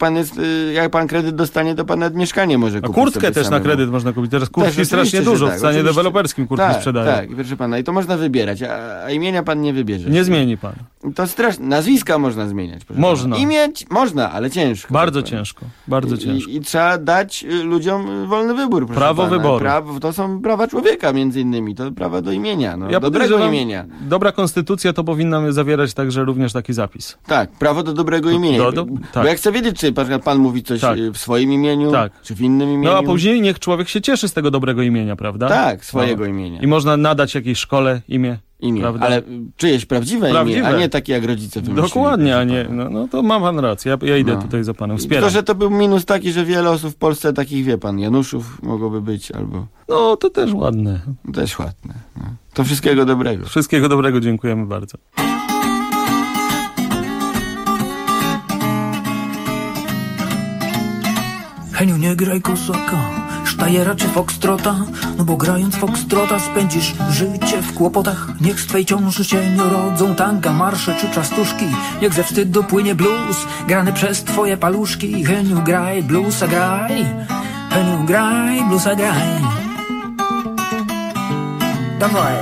Jak pan kredyt dostanie, to pan nawet mieszkanie może kupić. A kurtkę też na kredyt można kupić. Teraz kurtki strasznie dużo. W stanie deweloperskim kurtki sprzedają. Tak, proszę pana. I to można wybierać, a imienia pan nie wybierze. Nie zmieni pan. To straszne. Nazwiska można zmieniać. Można. Imię można, ale ciężko. Bardzo ciężko. I trzeba dać ludziom wolny wybór. Prawo wyboru. To są prawa człowieka między innymi. To prawa do imienia. Dobrego imienia. Dobra konstytucja to powinna zawierać także również taki zapis. Tak, prawo do dobrego imienia. Bo ja chcę wiedzieć, czy pan mówi coś w swoim imieniu, czy w innym imieniu. No a później niech człowiek się cieszy z tego dobrego imienia, prawda? Tak, swojego imienia. I można nadać jakiejś szkole imię. Prawda? Ale czyjeś prawdziwe imię, a nie takie jak rodzice wymyślili. Dokładnie, a nie. No to ma pan rację. Ja idę tutaj za panem, wspieram. Tylko, że to był minus taki, że wiele osób w Polsce takich, wie pan, Januszów mogłoby być albo... No to też ładne. Też ładne. No. To wszystkiego dobrego. Wszystkiego dobrego, dziękujemy bardzo. Heniu, nie graj kosaka, sztajera czy fokstrota, no bo grając fokstrota spędzisz życie w kłopotach. Niech z twej ciąży się nie rodzą tanga, marsze czy czastuszki, niech ze wstydu płynie blues, grany przez twoje paluszki. Heniu, graj bluesa, graj, Heniu, graj bluesa, graj. Dawaj.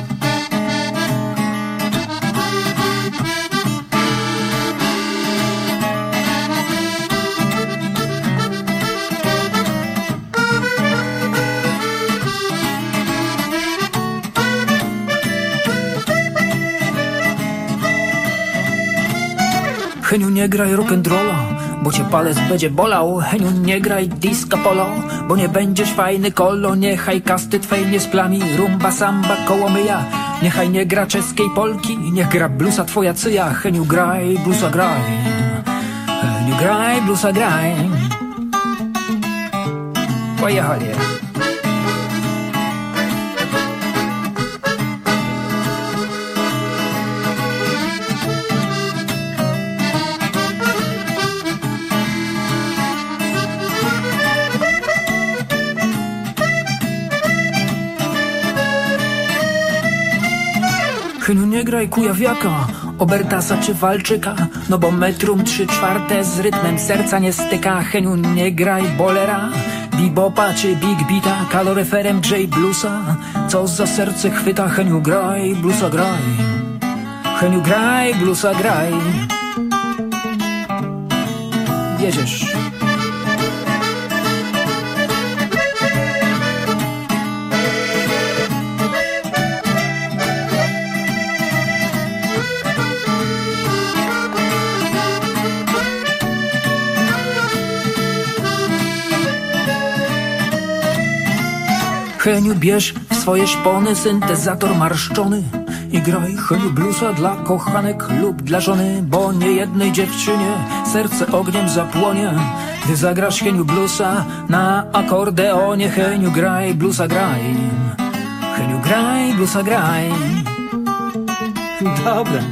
Heniu, nie graj rock'n'rolla, bo cię palec będzie bolał. Heniu, nie graj disco polo, bo nie będziesz fajny kolo. Niechaj kasty twej nie splami rumba, samba, kołomyja. Niechaj nie gra czeskiej polki, niech gra bluesa twoja cyja. Heniu, graj bluesa, graj. Heniu, graj bluesa, graj. Pojechali. Heniu, nie graj kujawiaka, Obertasa czy Walczyka, no bo metrum 3/4 z rytmem serca nie styka. Heniu, nie graj bolera, bebopa czy big beata, kaloryferem J bluesa, co za serce chwyta. Heniu, graj bluesa, graj. Heniu, graj bluesa, graj. Jedziesz. Heniu, bierz w swoje szpony syntezator marszczony i graj, Heniu, bluesa dla kochanek lub dla żony, bo nie jednej dziewczynie serce ogniem zapłonie, gdy zagrasz, Heniu, bluesa na akordeonie. Heniu, graj bluesa, graj. Heniu, graj bluesa, graj. Dobra.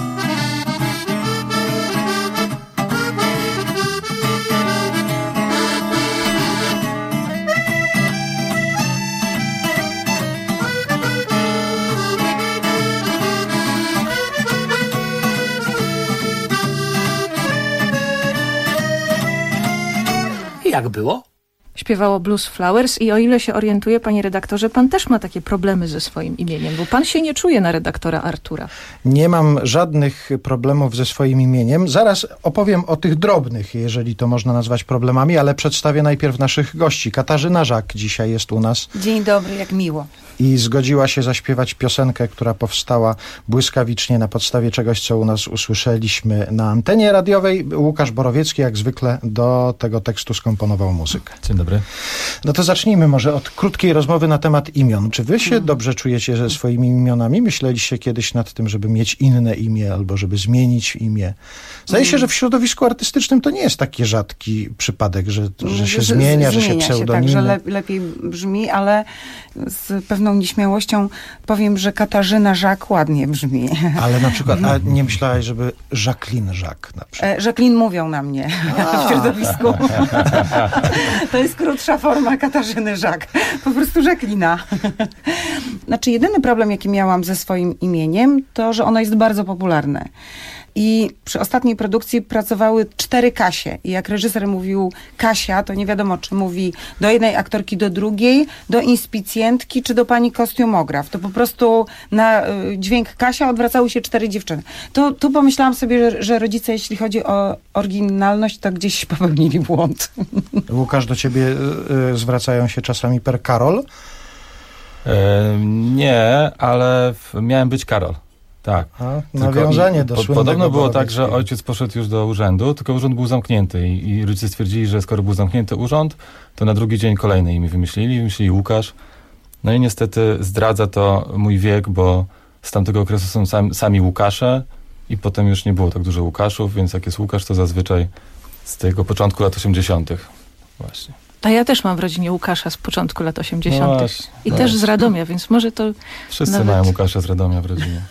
Jak było? Śpiewało Blues Flowers i o ile się orientuję, panie redaktorze, pan też ma takie problemy ze swoim imieniem, bo pan się nie czuje na redaktora Artura. Nie mam żadnych problemów ze swoim imieniem. Zaraz opowiem o tych drobnych, jeżeli to można nazwać problemami, ale przedstawię najpierw naszych gości. Katarzyna Żak dzisiaj jest u nas. Dzień dobry, jak miło. I zgodziła się zaśpiewać piosenkę, która powstała błyskawicznie na podstawie czegoś, co u nas usłyszeliśmy na antenie radiowej. Łukasz Borowiecki jak zwykle do tego tekstu skomponował muzykę. Dzień dobry. No to zacznijmy może od krótkiej rozmowy na temat imion. Czy wy się dobrze czujecie ze swoimi imionami? Myśleliście kiedyś nad tym, żeby mieć inne imię albo żeby zmienić imię? Zdaje się, że w środowisku artystycznym to nie jest taki rzadki przypadek, że się zmienia, że się pseudonimy. Się, tak, że lepiej brzmi, ale z pewną nieśmiałością powiem, że Katarzyna Żak ładnie brzmi. Ale na przykład, a nie myślałaś, żeby Jacqueline Żak na przykład? Jacqueline mówią na mnie w środowisku. To jest krótsza forma Katarzyny Żak. Po prostu Jacqueline. Znaczy, jedyny problem, jaki miałam ze swoim imieniem, to, że ono jest bardzo popularne. I przy ostatniej produkcji pracowały 4 Kasie. I jak reżyser mówił Kasia, to nie wiadomo, czy mówi do jednej aktorki, do drugiej, do inspicjentki, czy do pani kostiumograf. To po prostu na dźwięk Kasia odwracały się 4 dziewczyny. Tu pomyślałam sobie, że rodzice, jeśli chodzi o oryginalność, to gdzieś popełnili błąd. Łukasz, do ciebie zwracają się czasami per Karol? Nie, ale miałem być Karol. Tak. Nawiązanie do słynnego podobno było tak, że ojciec poszedł już do urzędu, tylko urząd był zamknięty i rodzice stwierdzili, że skoro był zamknięty urząd, to na drugi dzień kolejne imię wymyślili Łukasz. No i niestety zdradza to mój wiek, bo z tamtego okresu są sami Łukasze i potem już nie było tak dużo Łukaszów, więc jak jest Łukasz, to zazwyczaj z tego początku lat 80. właśnie. A ja też mam w rodzinie Łukasza z początku lat 80. No właśnie, I też z Radomia, więc może to wszyscy nawet... mają Łukasza z Radomia w rodzinie.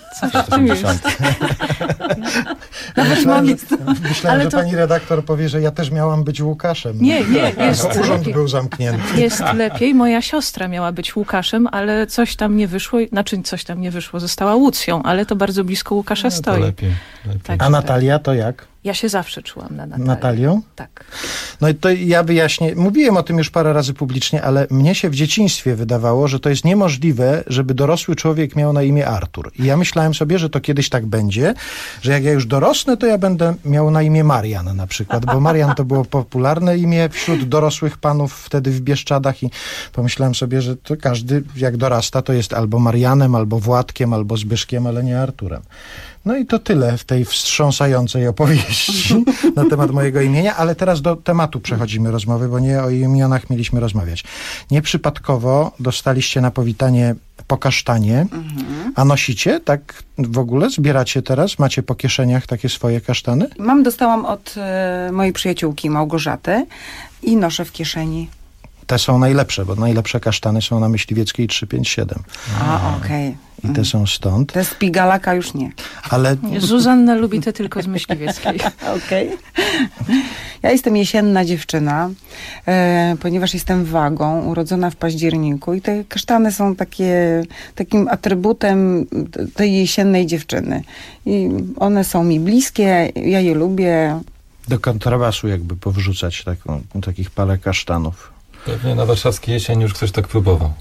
Myślałem, że pani redaktor powie, że ja też miałam być Łukaszem. Nie, jest urząd lepiej. był zamknięty. Jest lepiej. Moja siostra miała być Łukaszem, ale coś tam nie wyszło, została Łucją, ale to bardzo blisko Łukasza stoi. Lepiej. Tak, a Natalia to jak? Ja się zawsze czułam na Natalię. Natalią? Tak. No i to ja wyjaśnię. Mówiłem o tym już parę razy publicznie, ale mnie się w dzieciństwie wydawało, że to jest niemożliwe, żeby dorosły człowiek miał na imię Artur. I ja myślałem sobie, że to kiedyś tak będzie, że jak ja już dorosnę, to ja będę miał na imię Marian na przykład, bo Marian to było popularne imię wśród dorosłych panów wtedy w Bieszczadach i pomyślałem sobie, że to każdy jak dorasta, to jest albo Marianem, albo Władkiem, albo Zbyszkiem, ale nie Arturem. No i to tyle w tej wstrząsającej opowieści na temat mojego imienia, ale teraz do tematu przechodzimy rozmowy, bo nie o imionach mieliśmy rozmawiać. Nieprzypadkowo dostaliście na powitanie po kasztanie, a nosicie tak w ogóle? Zbieracie teraz? Macie po kieszeniach takie swoje kasztany? Dostałam od mojej przyjaciółki Małgorzaty i noszę w kieszeni. Te są najlepsze, bo najlepsze kasztany są na Myśliwieckiej 357. Okej. I te są stąd. Te z Pigalaka już nie. Ale... Zuzanna lubi te tylko z Myśliwieckiej. Okej. Ja jestem jesienna dziewczyna, ponieważ jestem wagą, urodzona w październiku i te kasztany są takim atrybutem tej jesiennej dziewczyny. I one są mi bliskie, ja je lubię. Do kontrabasu jakby powrzucać takich parę kasztanów. Pewnie na warszawskiej jesień już ktoś tak próbował.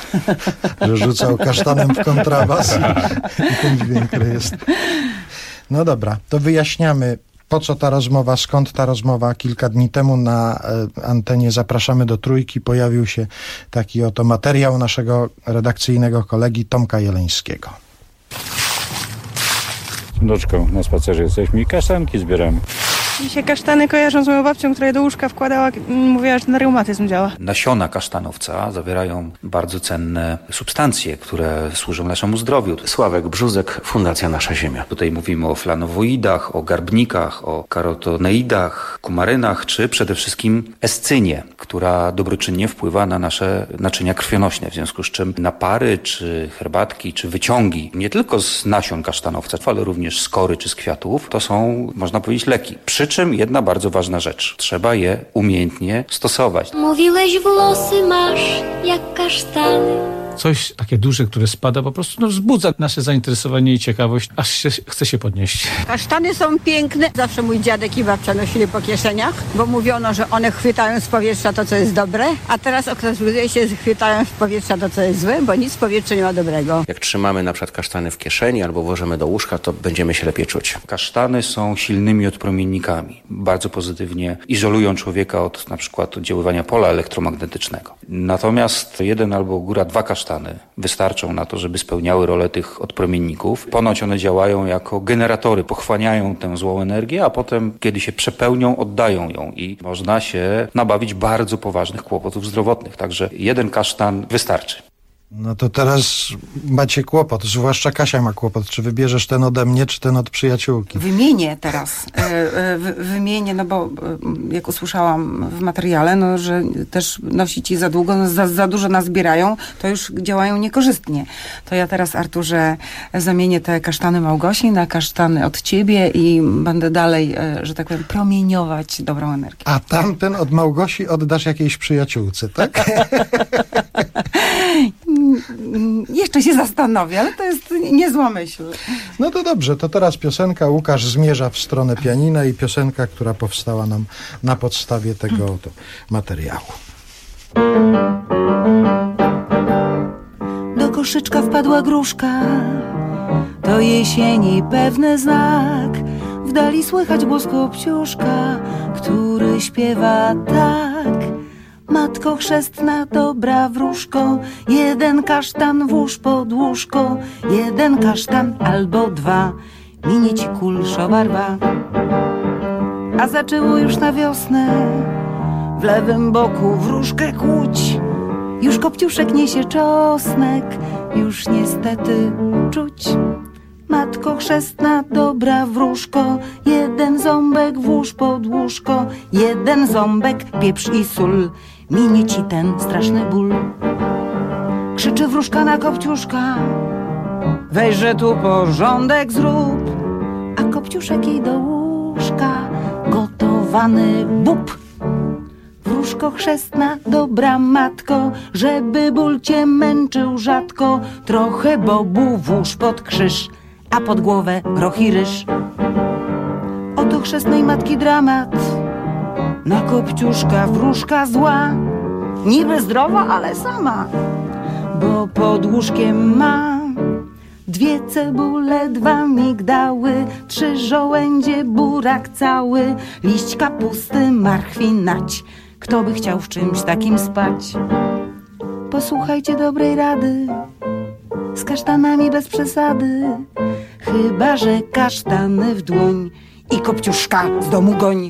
Że rzucał kasztanem w kontrabas i ten dźwięk jest. No dobra, to wyjaśniamy, po co ta rozmowa, skąd ta rozmowa. Kilka dni temu na antenie Zapraszamy do Trójki pojawił się taki oto materiał naszego redakcyjnego kolegi Tomka Jeleńskiego. Z wnuczką na spacerze jesteśmy i kasztanki zbieramy. Mi się kasztany kojarzą z moją babcią, która je do łóżka wkładała, mówiła, że na reumatyzm działa. Nasiona kasztanowca zawierają bardzo cenne substancje, które służą naszemu zdrowiu. Sławek Brzuzek, Fundacja Nasza Ziemia. Tutaj mówimy o flanowoidach, o garbnikach, o karotoneidach, kumarynach, czy przede wszystkim escynie, która dobroczynnie wpływa na nasze naczynia krwionośne, w związku z czym napary, czy herbatki, czy wyciągi, nie tylko z nasion kasztanowca, ale również z kory czy z kwiatów, to są, można powiedzieć, leki. Przy czym jedna bardzo ważna rzecz. Trzeba je umiejętnie stosować. Mówiłeś, włosy masz jak kasztany. Coś takie duże, które spada, po prostu wzbudza nasze zainteresowanie i ciekawość, aż chce się podnieść. Kasztany są piękne. Zawsze mój dziadek i babcia nosili po kieszeniach, bo mówiono, że one chwytają z powietrza to, co jest dobre, a teraz okazuje się, że chwytają z powietrza to, co jest złe, bo nic w powietrzu nie ma dobrego. Jak trzymamy na przykład kasztany w kieszeni albo włożymy do łóżka, to będziemy się lepiej czuć. Kasztany są silnymi odpromiennikami. Bardzo pozytywnie izolują człowieka od na przykład oddziaływania pola elektromagnetycznego. Natomiast jeden albo góra dwa kasztany wystarczą na to, żeby spełniały rolę tych odpromienników. Ponoć one działają jako generatory, pochłaniają tę złą energię, a potem, kiedy się przepełnią, oddają ją i można się nabawić bardzo poważnych kłopotów zdrowotnych. Także jeden kasztan wystarczy. No to teraz macie kłopot, zwłaszcza Kasia ma kłopot. Czy wybierzesz ten ode mnie, czy ten od przyjaciółki? Wymienię teraz. Wymienię, no bo jak usłyszałam w materiale, no, że też nosić je za długo, no, za dużo nazbierają, to już działają niekorzystnie. To ja teraz, Arturze, zamienię te kasztany Małgosi na kasztany od ciebie i będę dalej, że tak powiem, promieniować dobrą energię. A tamten od Małgosi oddasz jakiejś przyjaciółce, tak? Jeszcze się zastanowię, ale to jest niezła myśl. No to dobrze, to teraz piosenka. Łukasz zmierza w stronę pianina i piosenka, która powstała nam na podstawie tego oto materiału. Do koszyczka wpadła gruszka, to jesieni pewny znak. W dali słychać głos kopciuszka, który śpiewa tak. Matko chrzestna, dobra wróżko, jeden kasztan włóż pod łóżko, jeden kasztan albo dwa, minie ci kulsza barwa. A zaczęło już na wiosnę, w lewym boku wróżkę kłuć. Już kopciuszek niesie czosnek, już niestety czuć. Matko chrzestna, dobra wróżko, jeden ząbek włóż pod łóżko, jeden ząbek, pieprz i sól, minie ci ten straszny ból. Krzyczy wróżka na kopciuszka, weźże tu porządek zrób, a kopciuszek jej do łóżka, gotowany bób. Wróżko chrzestna, dobra matko, żeby ból cię męczył rzadko, trochę bobu włóż pod krzyż, a pod głowę groch i ryż. Oto chrzestnej matki dramat, na kopciuszka wróżka zła, niby zdrowa, ale sama, bo pod łóżkiem ma 2 cebule, 2 migdały, 3 żołędzie, burak cały, liść kapusty, marchwi nać. Kto by chciał w czymś takim spać? Posłuchajcie dobrej rady, z kasztanami bez przesady, chyba że kasztany w dłoń i kopciuszka z domu goń.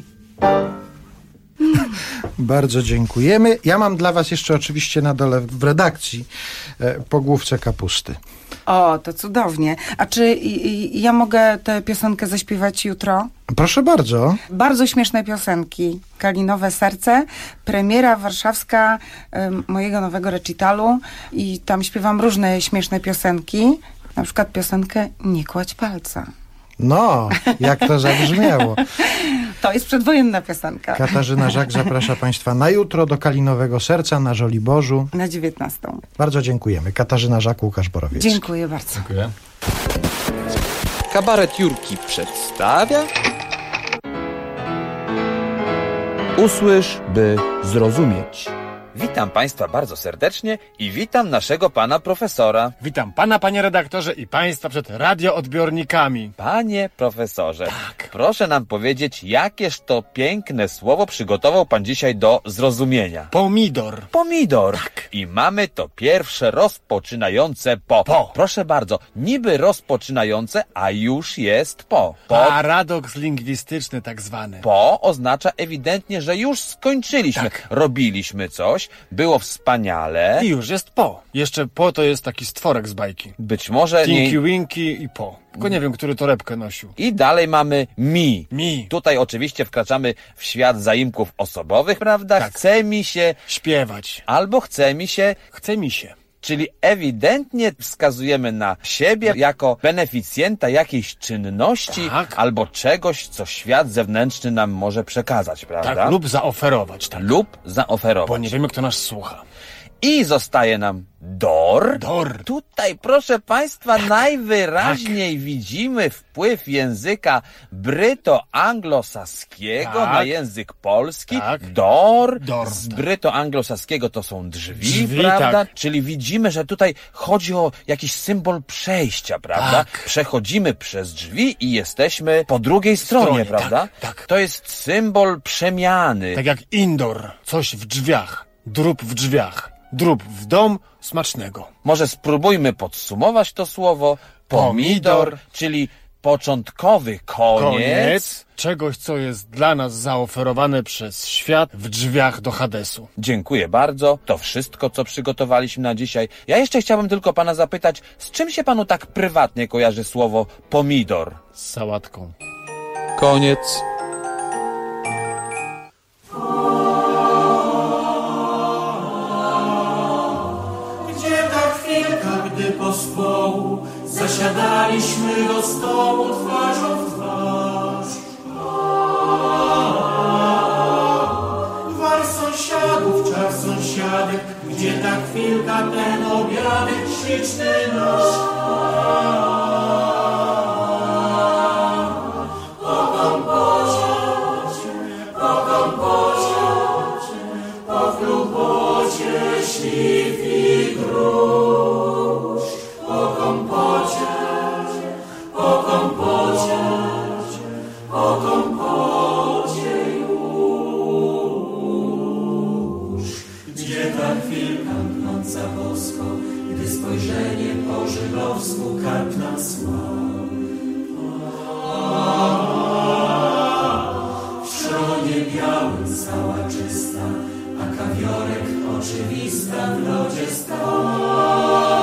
Bardzo dziękujemy. Ja mam dla was jeszcze oczywiście na dole w redakcji pogłówce kapusty. O, to cudownie. A czy ja mogę tę piosenkę zaśpiewać jutro? Proszę bardzo. Bardzo śmieszne piosenki. Kalinowe serce, premiera warszawska mojego nowego recitalu i tam śpiewam różne śmieszne piosenki. Na przykład piosenkę Nie kładź palca. No, jak to zabrzmiało. To jest przedwojenna piosenka. Katarzyna Żak zaprasza państwa na jutro do Kalinowego Serca na Żoliborzu. Na 19. Bardzo dziękujemy. Katarzyna Żak, Łukasz Borowiecki. Dziękuję bardzo. Dziękuję. Kabaret Jurki przedstawia Usłysz, by zrozumieć. Witam Państwa bardzo serdecznie i witam naszego pana profesora. Witam pana, panie redaktorze, i państwa przed radioodbiornikami. Panie profesorze, tak. Proszę nam powiedzieć, jakież to piękne słowo przygotował pan dzisiaj do zrozumienia. Pomidor. Pomidor. Tak. I mamy to pierwsze rozpoczynające po. Proszę bardzo, niby rozpoczynające, a już jest po. Paradoks lingwistyczny tak zwany. Po oznacza ewidentnie, że już skończyliśmy. Tak. Robiliśmy coś, było wspaniale. I już jest po. Jeszcze po to jest taki stworek z bajki. Być może Tinky Winky i po. Tylko nie wiem, który torebkę nosił. I dalej mamy mi. Mi. Tutaj oczywiście wkraczamy w świat zaimków osobowych, prawda? Tak. Chce mi się śpiewać. Albo chce mi się. Chce mi się. Czyli ewidentnie wskazujemy na siebie jako beneficjenta jakiejś czynności albo czegoś, co świat zewnętrzny nam może przekazać, prawda? Tak, lub zaoferować. Tak. Lub zaoferować. Bo nie wiemy, kto nas słucha. I zostaje nam dor. Dor. Tutaj, proszę Państwa, najwyraźniej widzimy wpływ języka bryto-anglosaskiego na język polski. Dor. Z bryto-anglosaskiego to są drzwi, prawda? Tak. Czyli widzimy, że tutaj chodzi o jakiś symbol przejścia, prawda? Tak. Przechodzimy przez drzwi i jesteśmy po drugiej stronie, prawda? Tak. To jest symbol przemiany. Tak jak indoor. Coś w drzwiach. Drób w drzwiach. Drób w dom smacznego. Może spróbujmy podsumować to słowo. Pomidor, czyli początkowy koniec czegoś, co jest dla nas zaoferowane przez świat w drzwiach do Hadesu. Dziękuję bardzo. To wszystko, co przygotowaliśmy na dzisiaj. Ja jeszcze chciałbym tylko pana zapytać, z czym się panu tak prywatnie kojarzy słowo pomidor? Z sałatką. Koniec. Pospołu zasiadaliśmy do stołu twarzą w twarz. Gwar sąsiadów, czar sąsiadek, gdzie ta chwilka, ten obiadek śliczny nasz. Po kompocie, po chlubocie, śliw i grusz. Po kompocie, już. Gdzie ta chwilka mknąca bosko, gdy spojrzenie po żydowsku karp nas ma. W szronie białym cała czysta, a kawiorek oczywista w lodzie stała.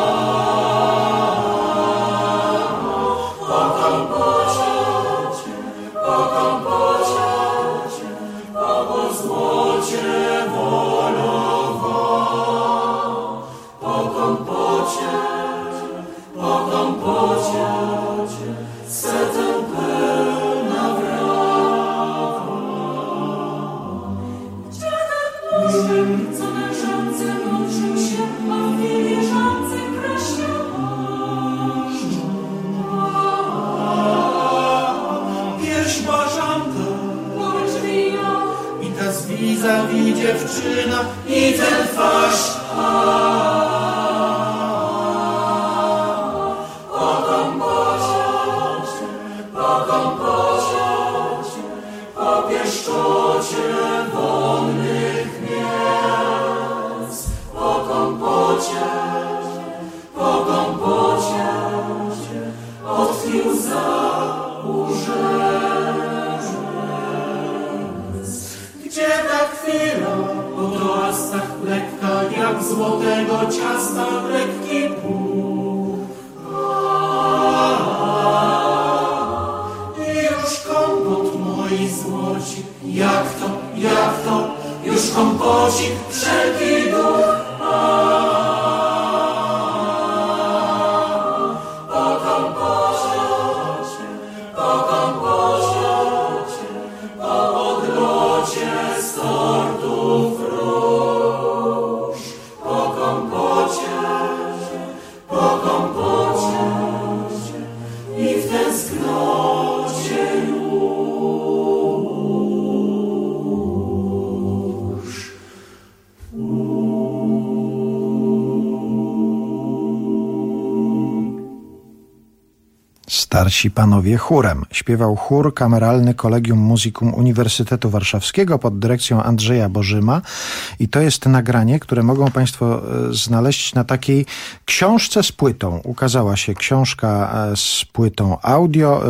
Vis-a-vis dziewczyna i ten twarz. Po kompocie, po pieszczocie wonnych miast. Po kompocie, odkwił za gdzie ta chwila, po toastach lekka, jak złotego ciasta lekki pół. I już kompot moi złoci, jak to, już kompocik wszelki duch. Ooh. Starsi Panowie chórem. Śpiewał chór kameralny Collegium Musicum Uniwersytetu Warszawskiego pod dyrekcją Andrzeja Bożyma i to jest nagranie, które mogą Państwo znaleźć na takiej książce z płytą. Ukazała się książka z płytą audio,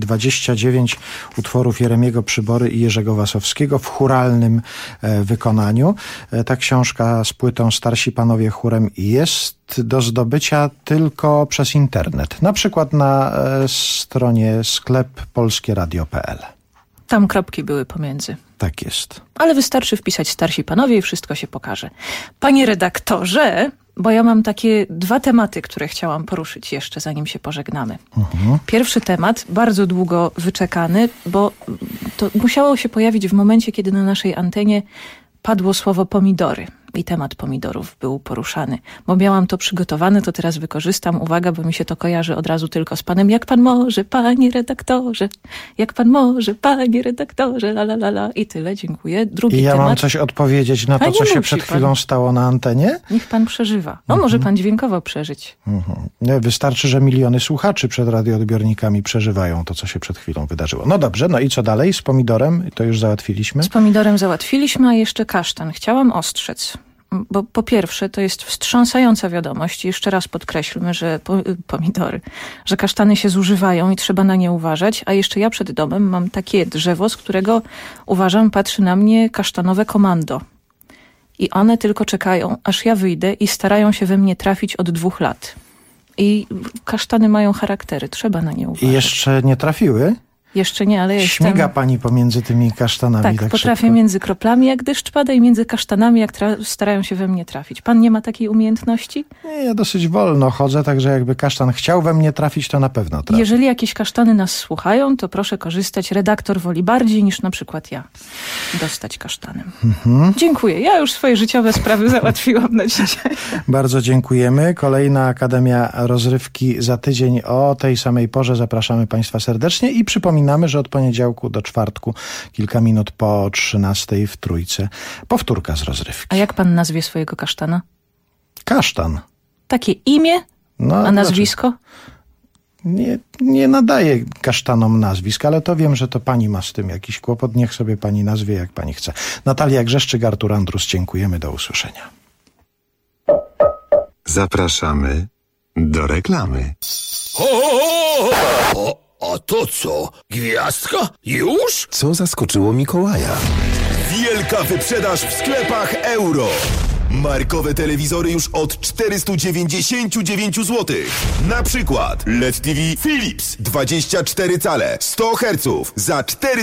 29 utworów Jeremiego Przybory i Jerzego Wasowskiego w chóralnym wykonaniu. Ta książka z płytą Starsi Panowie chórem jest do zdobycia tylko przez internet. Na przykład na stronie sklep polskieradio.pl. Tam kropki były pomiędzy. Tak jest. Ale wystarczy wpisać Starsi Panowie i wszystko się pokaże. Panie redaktorze, bo ja mam takie 2 tematy, które chciałam poruszyć jeszcze, zanim się pożegnamy. Pierwszy temat, bardzo długo wyczekany, bo to musiało się pojawić w momencie, kiedy na naszej antenie padło słowo pomidory. I temat pomidorów był poruszany. Bo miałam to przygotowane, to teraz wykorzystam. Uwaga, bo mi się to kojarzy od razu tylko z panem. Jak pan może, panie redaktorze? Jak pan może, panie redaktorze? La, la, la, la. I tyle, dziękuję. Drugi I ja temat. mam coś odpowiedzieć na to, co się przed chwilą stało na antenie? Niech pan przeżywa. No, może pan dźwiękowo przeżyć. Nie, wystarczy, że miliony słuchaczy przed radioodbiornikami przeżywają to, co się przed chwilą wydarzyło. No dobrze, no i co dalej z pomidorem? To już załatwiliśmy? Z pomidorem załatwiliśmy, a jeszcze kasztan. Chciałam ostrzec. Bo po pierwsze, to jest wstrząsająca wiadomość. Jeszcze raz podkreślmy, że pomidory, że kasztany się zużywają i trzeba na nie uważać. A jeszcze ja przed domem mam takie drzewo, z którego uważam, patrzy na mnie kasztanowe komando. I one tylko czekają, aż ja wyjdę i starają się we mnie trafić od 2 lat. I kasztany mają charaktery, trzeba na nie uważać. I jeszcze nie trafiły? Jeszcze nie, ale jestem... Śmiga pani pomiędzy tymi kasztanami. Tak, potrafię szybko. Między kroplami, jak deszcz pada, i między kasztanami, jak starają się we mnie trafić. Pan nie ma takiej umiejętności? Nie, ja dosyć wolno chodzę, także jakby kasztan chciał we mnie trafić, to na pewno trafi. Jeżeli jakieś kasztany nas słuchają, to proszę korzystać. Redaktor woli bardziej niż na przykład ja dostać kasztanem. Dziękuję. Ja już swoje życiowe sprawy załatwiłam na dzisiaj. Bardzo dziękujemy. Kolejna Akademia Rozrywki za tydzień o tej samej porze. Zapraszamy Państwa serdecznie i przypominamy, że od poniedziałku do czwartku, kilka minut po 13 w Trójce, powtórka z rozrywki. A jak pan nazwie swojego kasztana? Kasztan. Takie imię? No, a nazwisko? Nie nadaję kasztanom nazwisk, ale to wiem, że to pani ma z tym jakiś kłopot. Niech sobie pani nazwie, jak pani chce. Natalia Grzeszczyk, Artur Andrus, dziękujemy. Do usłyszenia. Zapraszamy do reklamy. A to co? Gwiazdka? Już? Co zaskoczyło Mikołaja? Wielka wyprzedaż w sklepach Euro. Markowe telewizory już od 499 zł. Na przykład LED TV Philips 24 cale 100 Hz za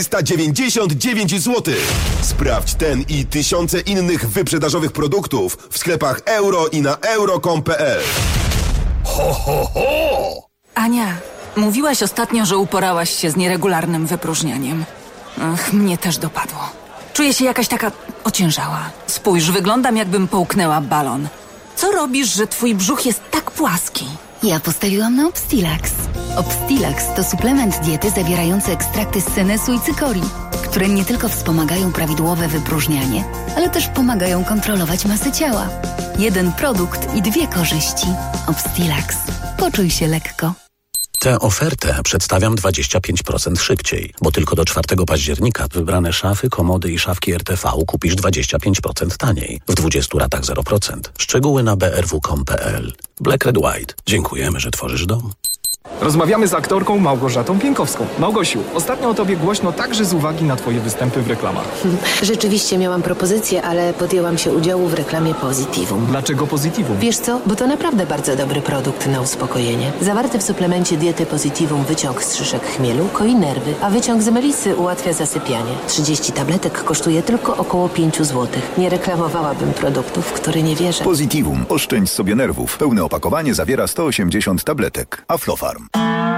499 zł. Sprawdź ten i tysiące innych wyprzedażowych produktów w sklepach Euro i na euro.com.pl. Ho, ho, ho! Ania, mówiłaś ostatnio, że uporałaś się z nieregularnym wypróżnianiem. Ach, mnie też dopadło. Czuję się jakaś taka ociężała. Spójrz, wyglądam, jakbym połknęła balon. Co robisz, że twój brzuch jest tak płaski? Ja postawiłam na Obstilax. Obstilax to suplement diety zawierający ekstrakty z senesu i cykorii, które nie tylko wspomagają prawidłowe wypróżnianie, ale też pomagają kontrolować masę ciała. Jeden produkt i 2 korzyści. Obstilax. Poczuj się lekko. Tę ofertę przedstawiam 25% szybciej, bo tylko do 4 października wybrane szafy, komody i szafki RTV kupisz 25% taniej, w 20 ratach 0%. Szczegóły na brw.com.pl. Black Red White. Dziękujemy, że tworzysz dom. Rozmawiamy z aktorką Małgorzatą Pienkowską. Małgosiu, ostatnio o tobie głośno także z uwagi na twoje występy w reklamach. Rzeczywiście miałam propozycję, ale podjęłam się udziału w reklamie Positivum. Dlaczego Positivum? Wiesz co, bo to naprawdę bardzo dobry produkt na uspokojenie. Zawarty w suplemencie diety Positivum wyciąg z szyszek chmielu koi nerwy, a wyciąg z melisy ułatwia zasypianie. 30 tabletek kosztuje tylko około 5 zł. Nie reklamowałabym produktów, w które nie wierzę. Positivum. Oszczędź sobie nerwów. Pełne opakowanie zawiera 180 tabletek. Aflofarm.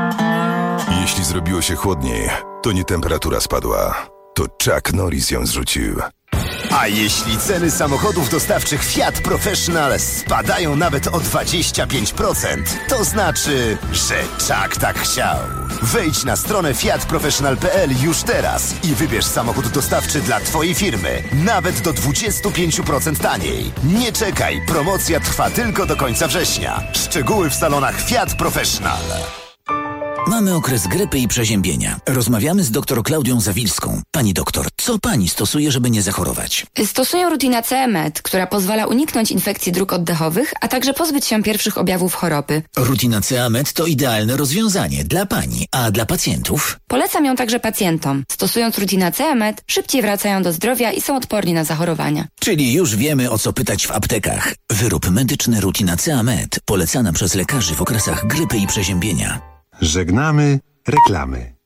Jeśli zrobiło się chłodniej, to nie temperatura spadła, to Chuck Norris ją zrzucił. A jeśli ceny samochodów dostawczych Fiat Professional spadają nawet o 25%, to znaczy, że Chuck tak chciał. Wejdź na stronę fiatprofessional.pl już teraz i wybierz samochód dostawczy dla twojej firmy. Nawet do 25% taniej. Nie czekaj, promocja trwa tylko do końca września. Szczegóły w salonach Fiat Professional. Mamy okres grypy i przeziębienia. Rozmawiamy z dr Klaudią Zawilską. Pani doktor, co pani stosuje, żeby nie zachorować? Stosuję Rutinacea Med, która pozwala uniknąć infekcji dróg oddechowych, a także pozbyć się pierwszych objawów choroby. Rutinacea Med to idealne rozwiązanie dla pani, a dla pacjentów? Polecam ją także pacjentom. Stosując Rutinacea Med, szybciej wracają do zdrowia i są odporni na zachorowania. Czyli już wiemy, o co pytać w aptekach. Wyrób medyczny Rutinacea Med, polecana przez lekarzy w okresach grypy i przeziębienia. Żegnamy reklamy.